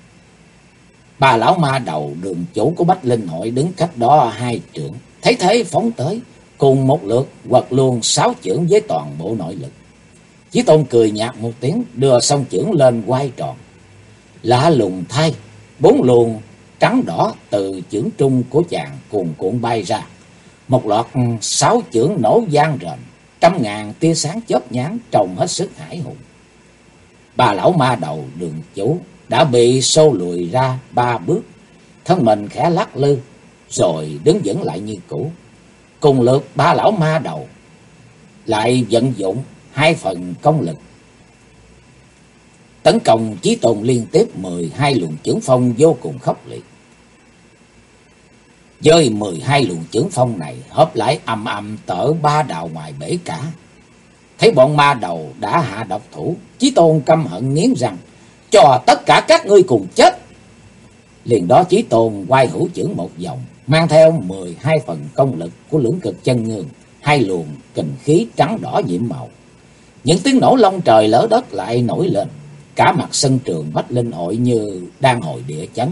Ba lão ma đầu đường chủ của Bách Linh hội đứng cách đó hai trượng, thấy thế phóng tới, cùng một lượt quật luôn 6 chưởng với toàn bộ nội lực. Chí Tôn cười nhạt một tiếng, đưa song chưởng lên quay tròn. Lạ lùng thay, 4 luồng trắng đỏ từ chưởng trung của chàng cuồn cuộn bay ra. Một loạt 6 chưởng nổ vang rền, trăm ngàn tia sáng chớp nhoáng trông hết sức hãi hùng. Ba lão ma đầu đường chủ đã bị xô lùi ra 3 bước, thân mình khẽ lắc lư rồi đứng vững lại như cũ. Cùng lượt ba lão ma đầu lại vận dụng 2 phần công lực tấn công Chí Tôn liên tiếp 12 luồng chưởng phong vô cùng khốc liệt. Với 12 luồng chưởng phong này hợp lại ầm ầm tở 3 đạo ngoài bể cả. Thấy bọn ma đầu đã hạ độc thủ, Chí Tôn căm hận nghiến răng, cho tất cả các ngươi cùng chết. Liền đó Chí Tôn quay hữu chưởng một vòng, mang theo 12 phần công lực của lưỡng cực chân ngương, 2 luồng kình khí trắng đỏ nhiễm màu. Những tiếng nổ long trời lở đất lại nổi lên, cả mặt sân trường Bách Linh Hội như đang hồi địa chấn.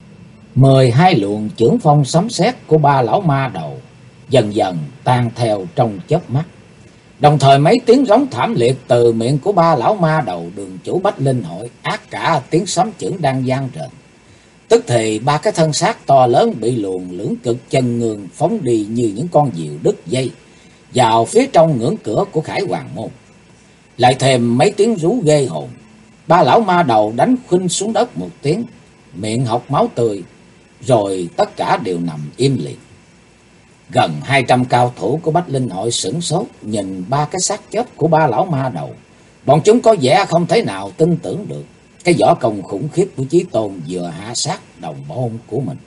12 luồng chưởng phong sấm sét của ba lão ma đầu dần dần tan theo trong chớp mắt. Đồng thời mấy tiếng rống thảm liệt từ miệng của ba lão ma đầu đường chủ Bách Linh Hội át cả tiếng sấm chưởng đang vang rền. Tức thì 3 cái thân xác to lớn bị luồng lưỡng cực chân ngương phóng đi như những con diều đứt dây vào phía trong ngưỡng cửa của Khải Hoàng môn. Lại thêm mấy tiếng rú ghê hồn, ba lão ma đầu đánh khuynh xuống đất một tiếng, miệng hộc máu tươi, rồi tất cả đều nằm im lìm. Gần 200 cao thủ của Bách Linh Hội sửng sốt nhìn 3 cái xác chết của ba lão ma đầu. Bọn chúng có vẻ không thể nào tin tưởng được cái võ công khủng khiếp của Chí Tôn vừa hạ sát đồng môn của mình.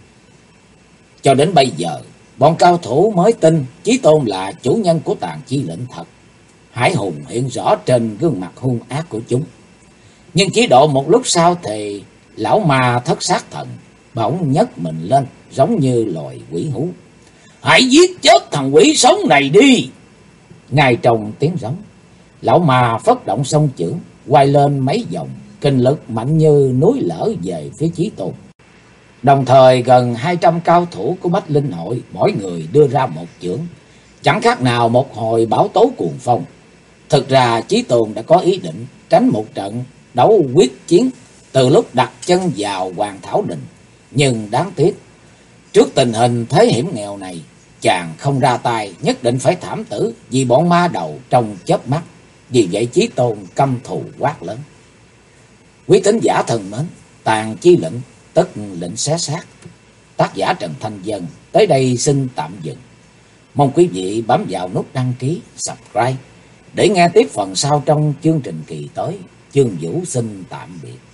Cho đến bây giờ, bọn cao thủ mới tin Chí Tôn là chủ nhân của Tàn Chi lệnh thật. Hải hùng hiện rõ trên gương mặt hung ác của chúng. Nhưng chỉ độ một lúc sau thì lão ma thất sát thần bỗng nhấc mình lên giống như loài quỷ hú. Hãy giết chết thằng quỷ sống này đi! Ngay trong tiếng rống, lão ma phất động song chưởng, quay lên mấy vòng, kinh lực mạnh như núi lở về phía Chí Tôn. Đồng thời gần 200 cao thủ của Bách Linh Hội mỗi người đưa ra một chưởng, chẳng khác nào một hồi bão tố cuồng phong. Thực ra Chí Tôn đã có ý định tránh một trận đấu quyết chiến từ lúc đặt chân vào Hoàng Thảo Đình. Nhưng đáng tiếc, trước tình hình thế hiểm nghèo này, chàng không ra tay, nhất định phải thảm tử vì bọn ma đầu trong chớp mắt. Vì vậy Chí Tôn căm thù quát lớn. Quý thính giả thân mến, Tàn Chi lệnh tức lệnh xé xác, tác giả Trần Thanh Vân tới đây xin tạm dừng. Mong quý vị bấm vào nút đăng ký, subscribe để nghe tiếp phần sau trong chương trình kỳ tới. Chương Vũ xin tạm biệt.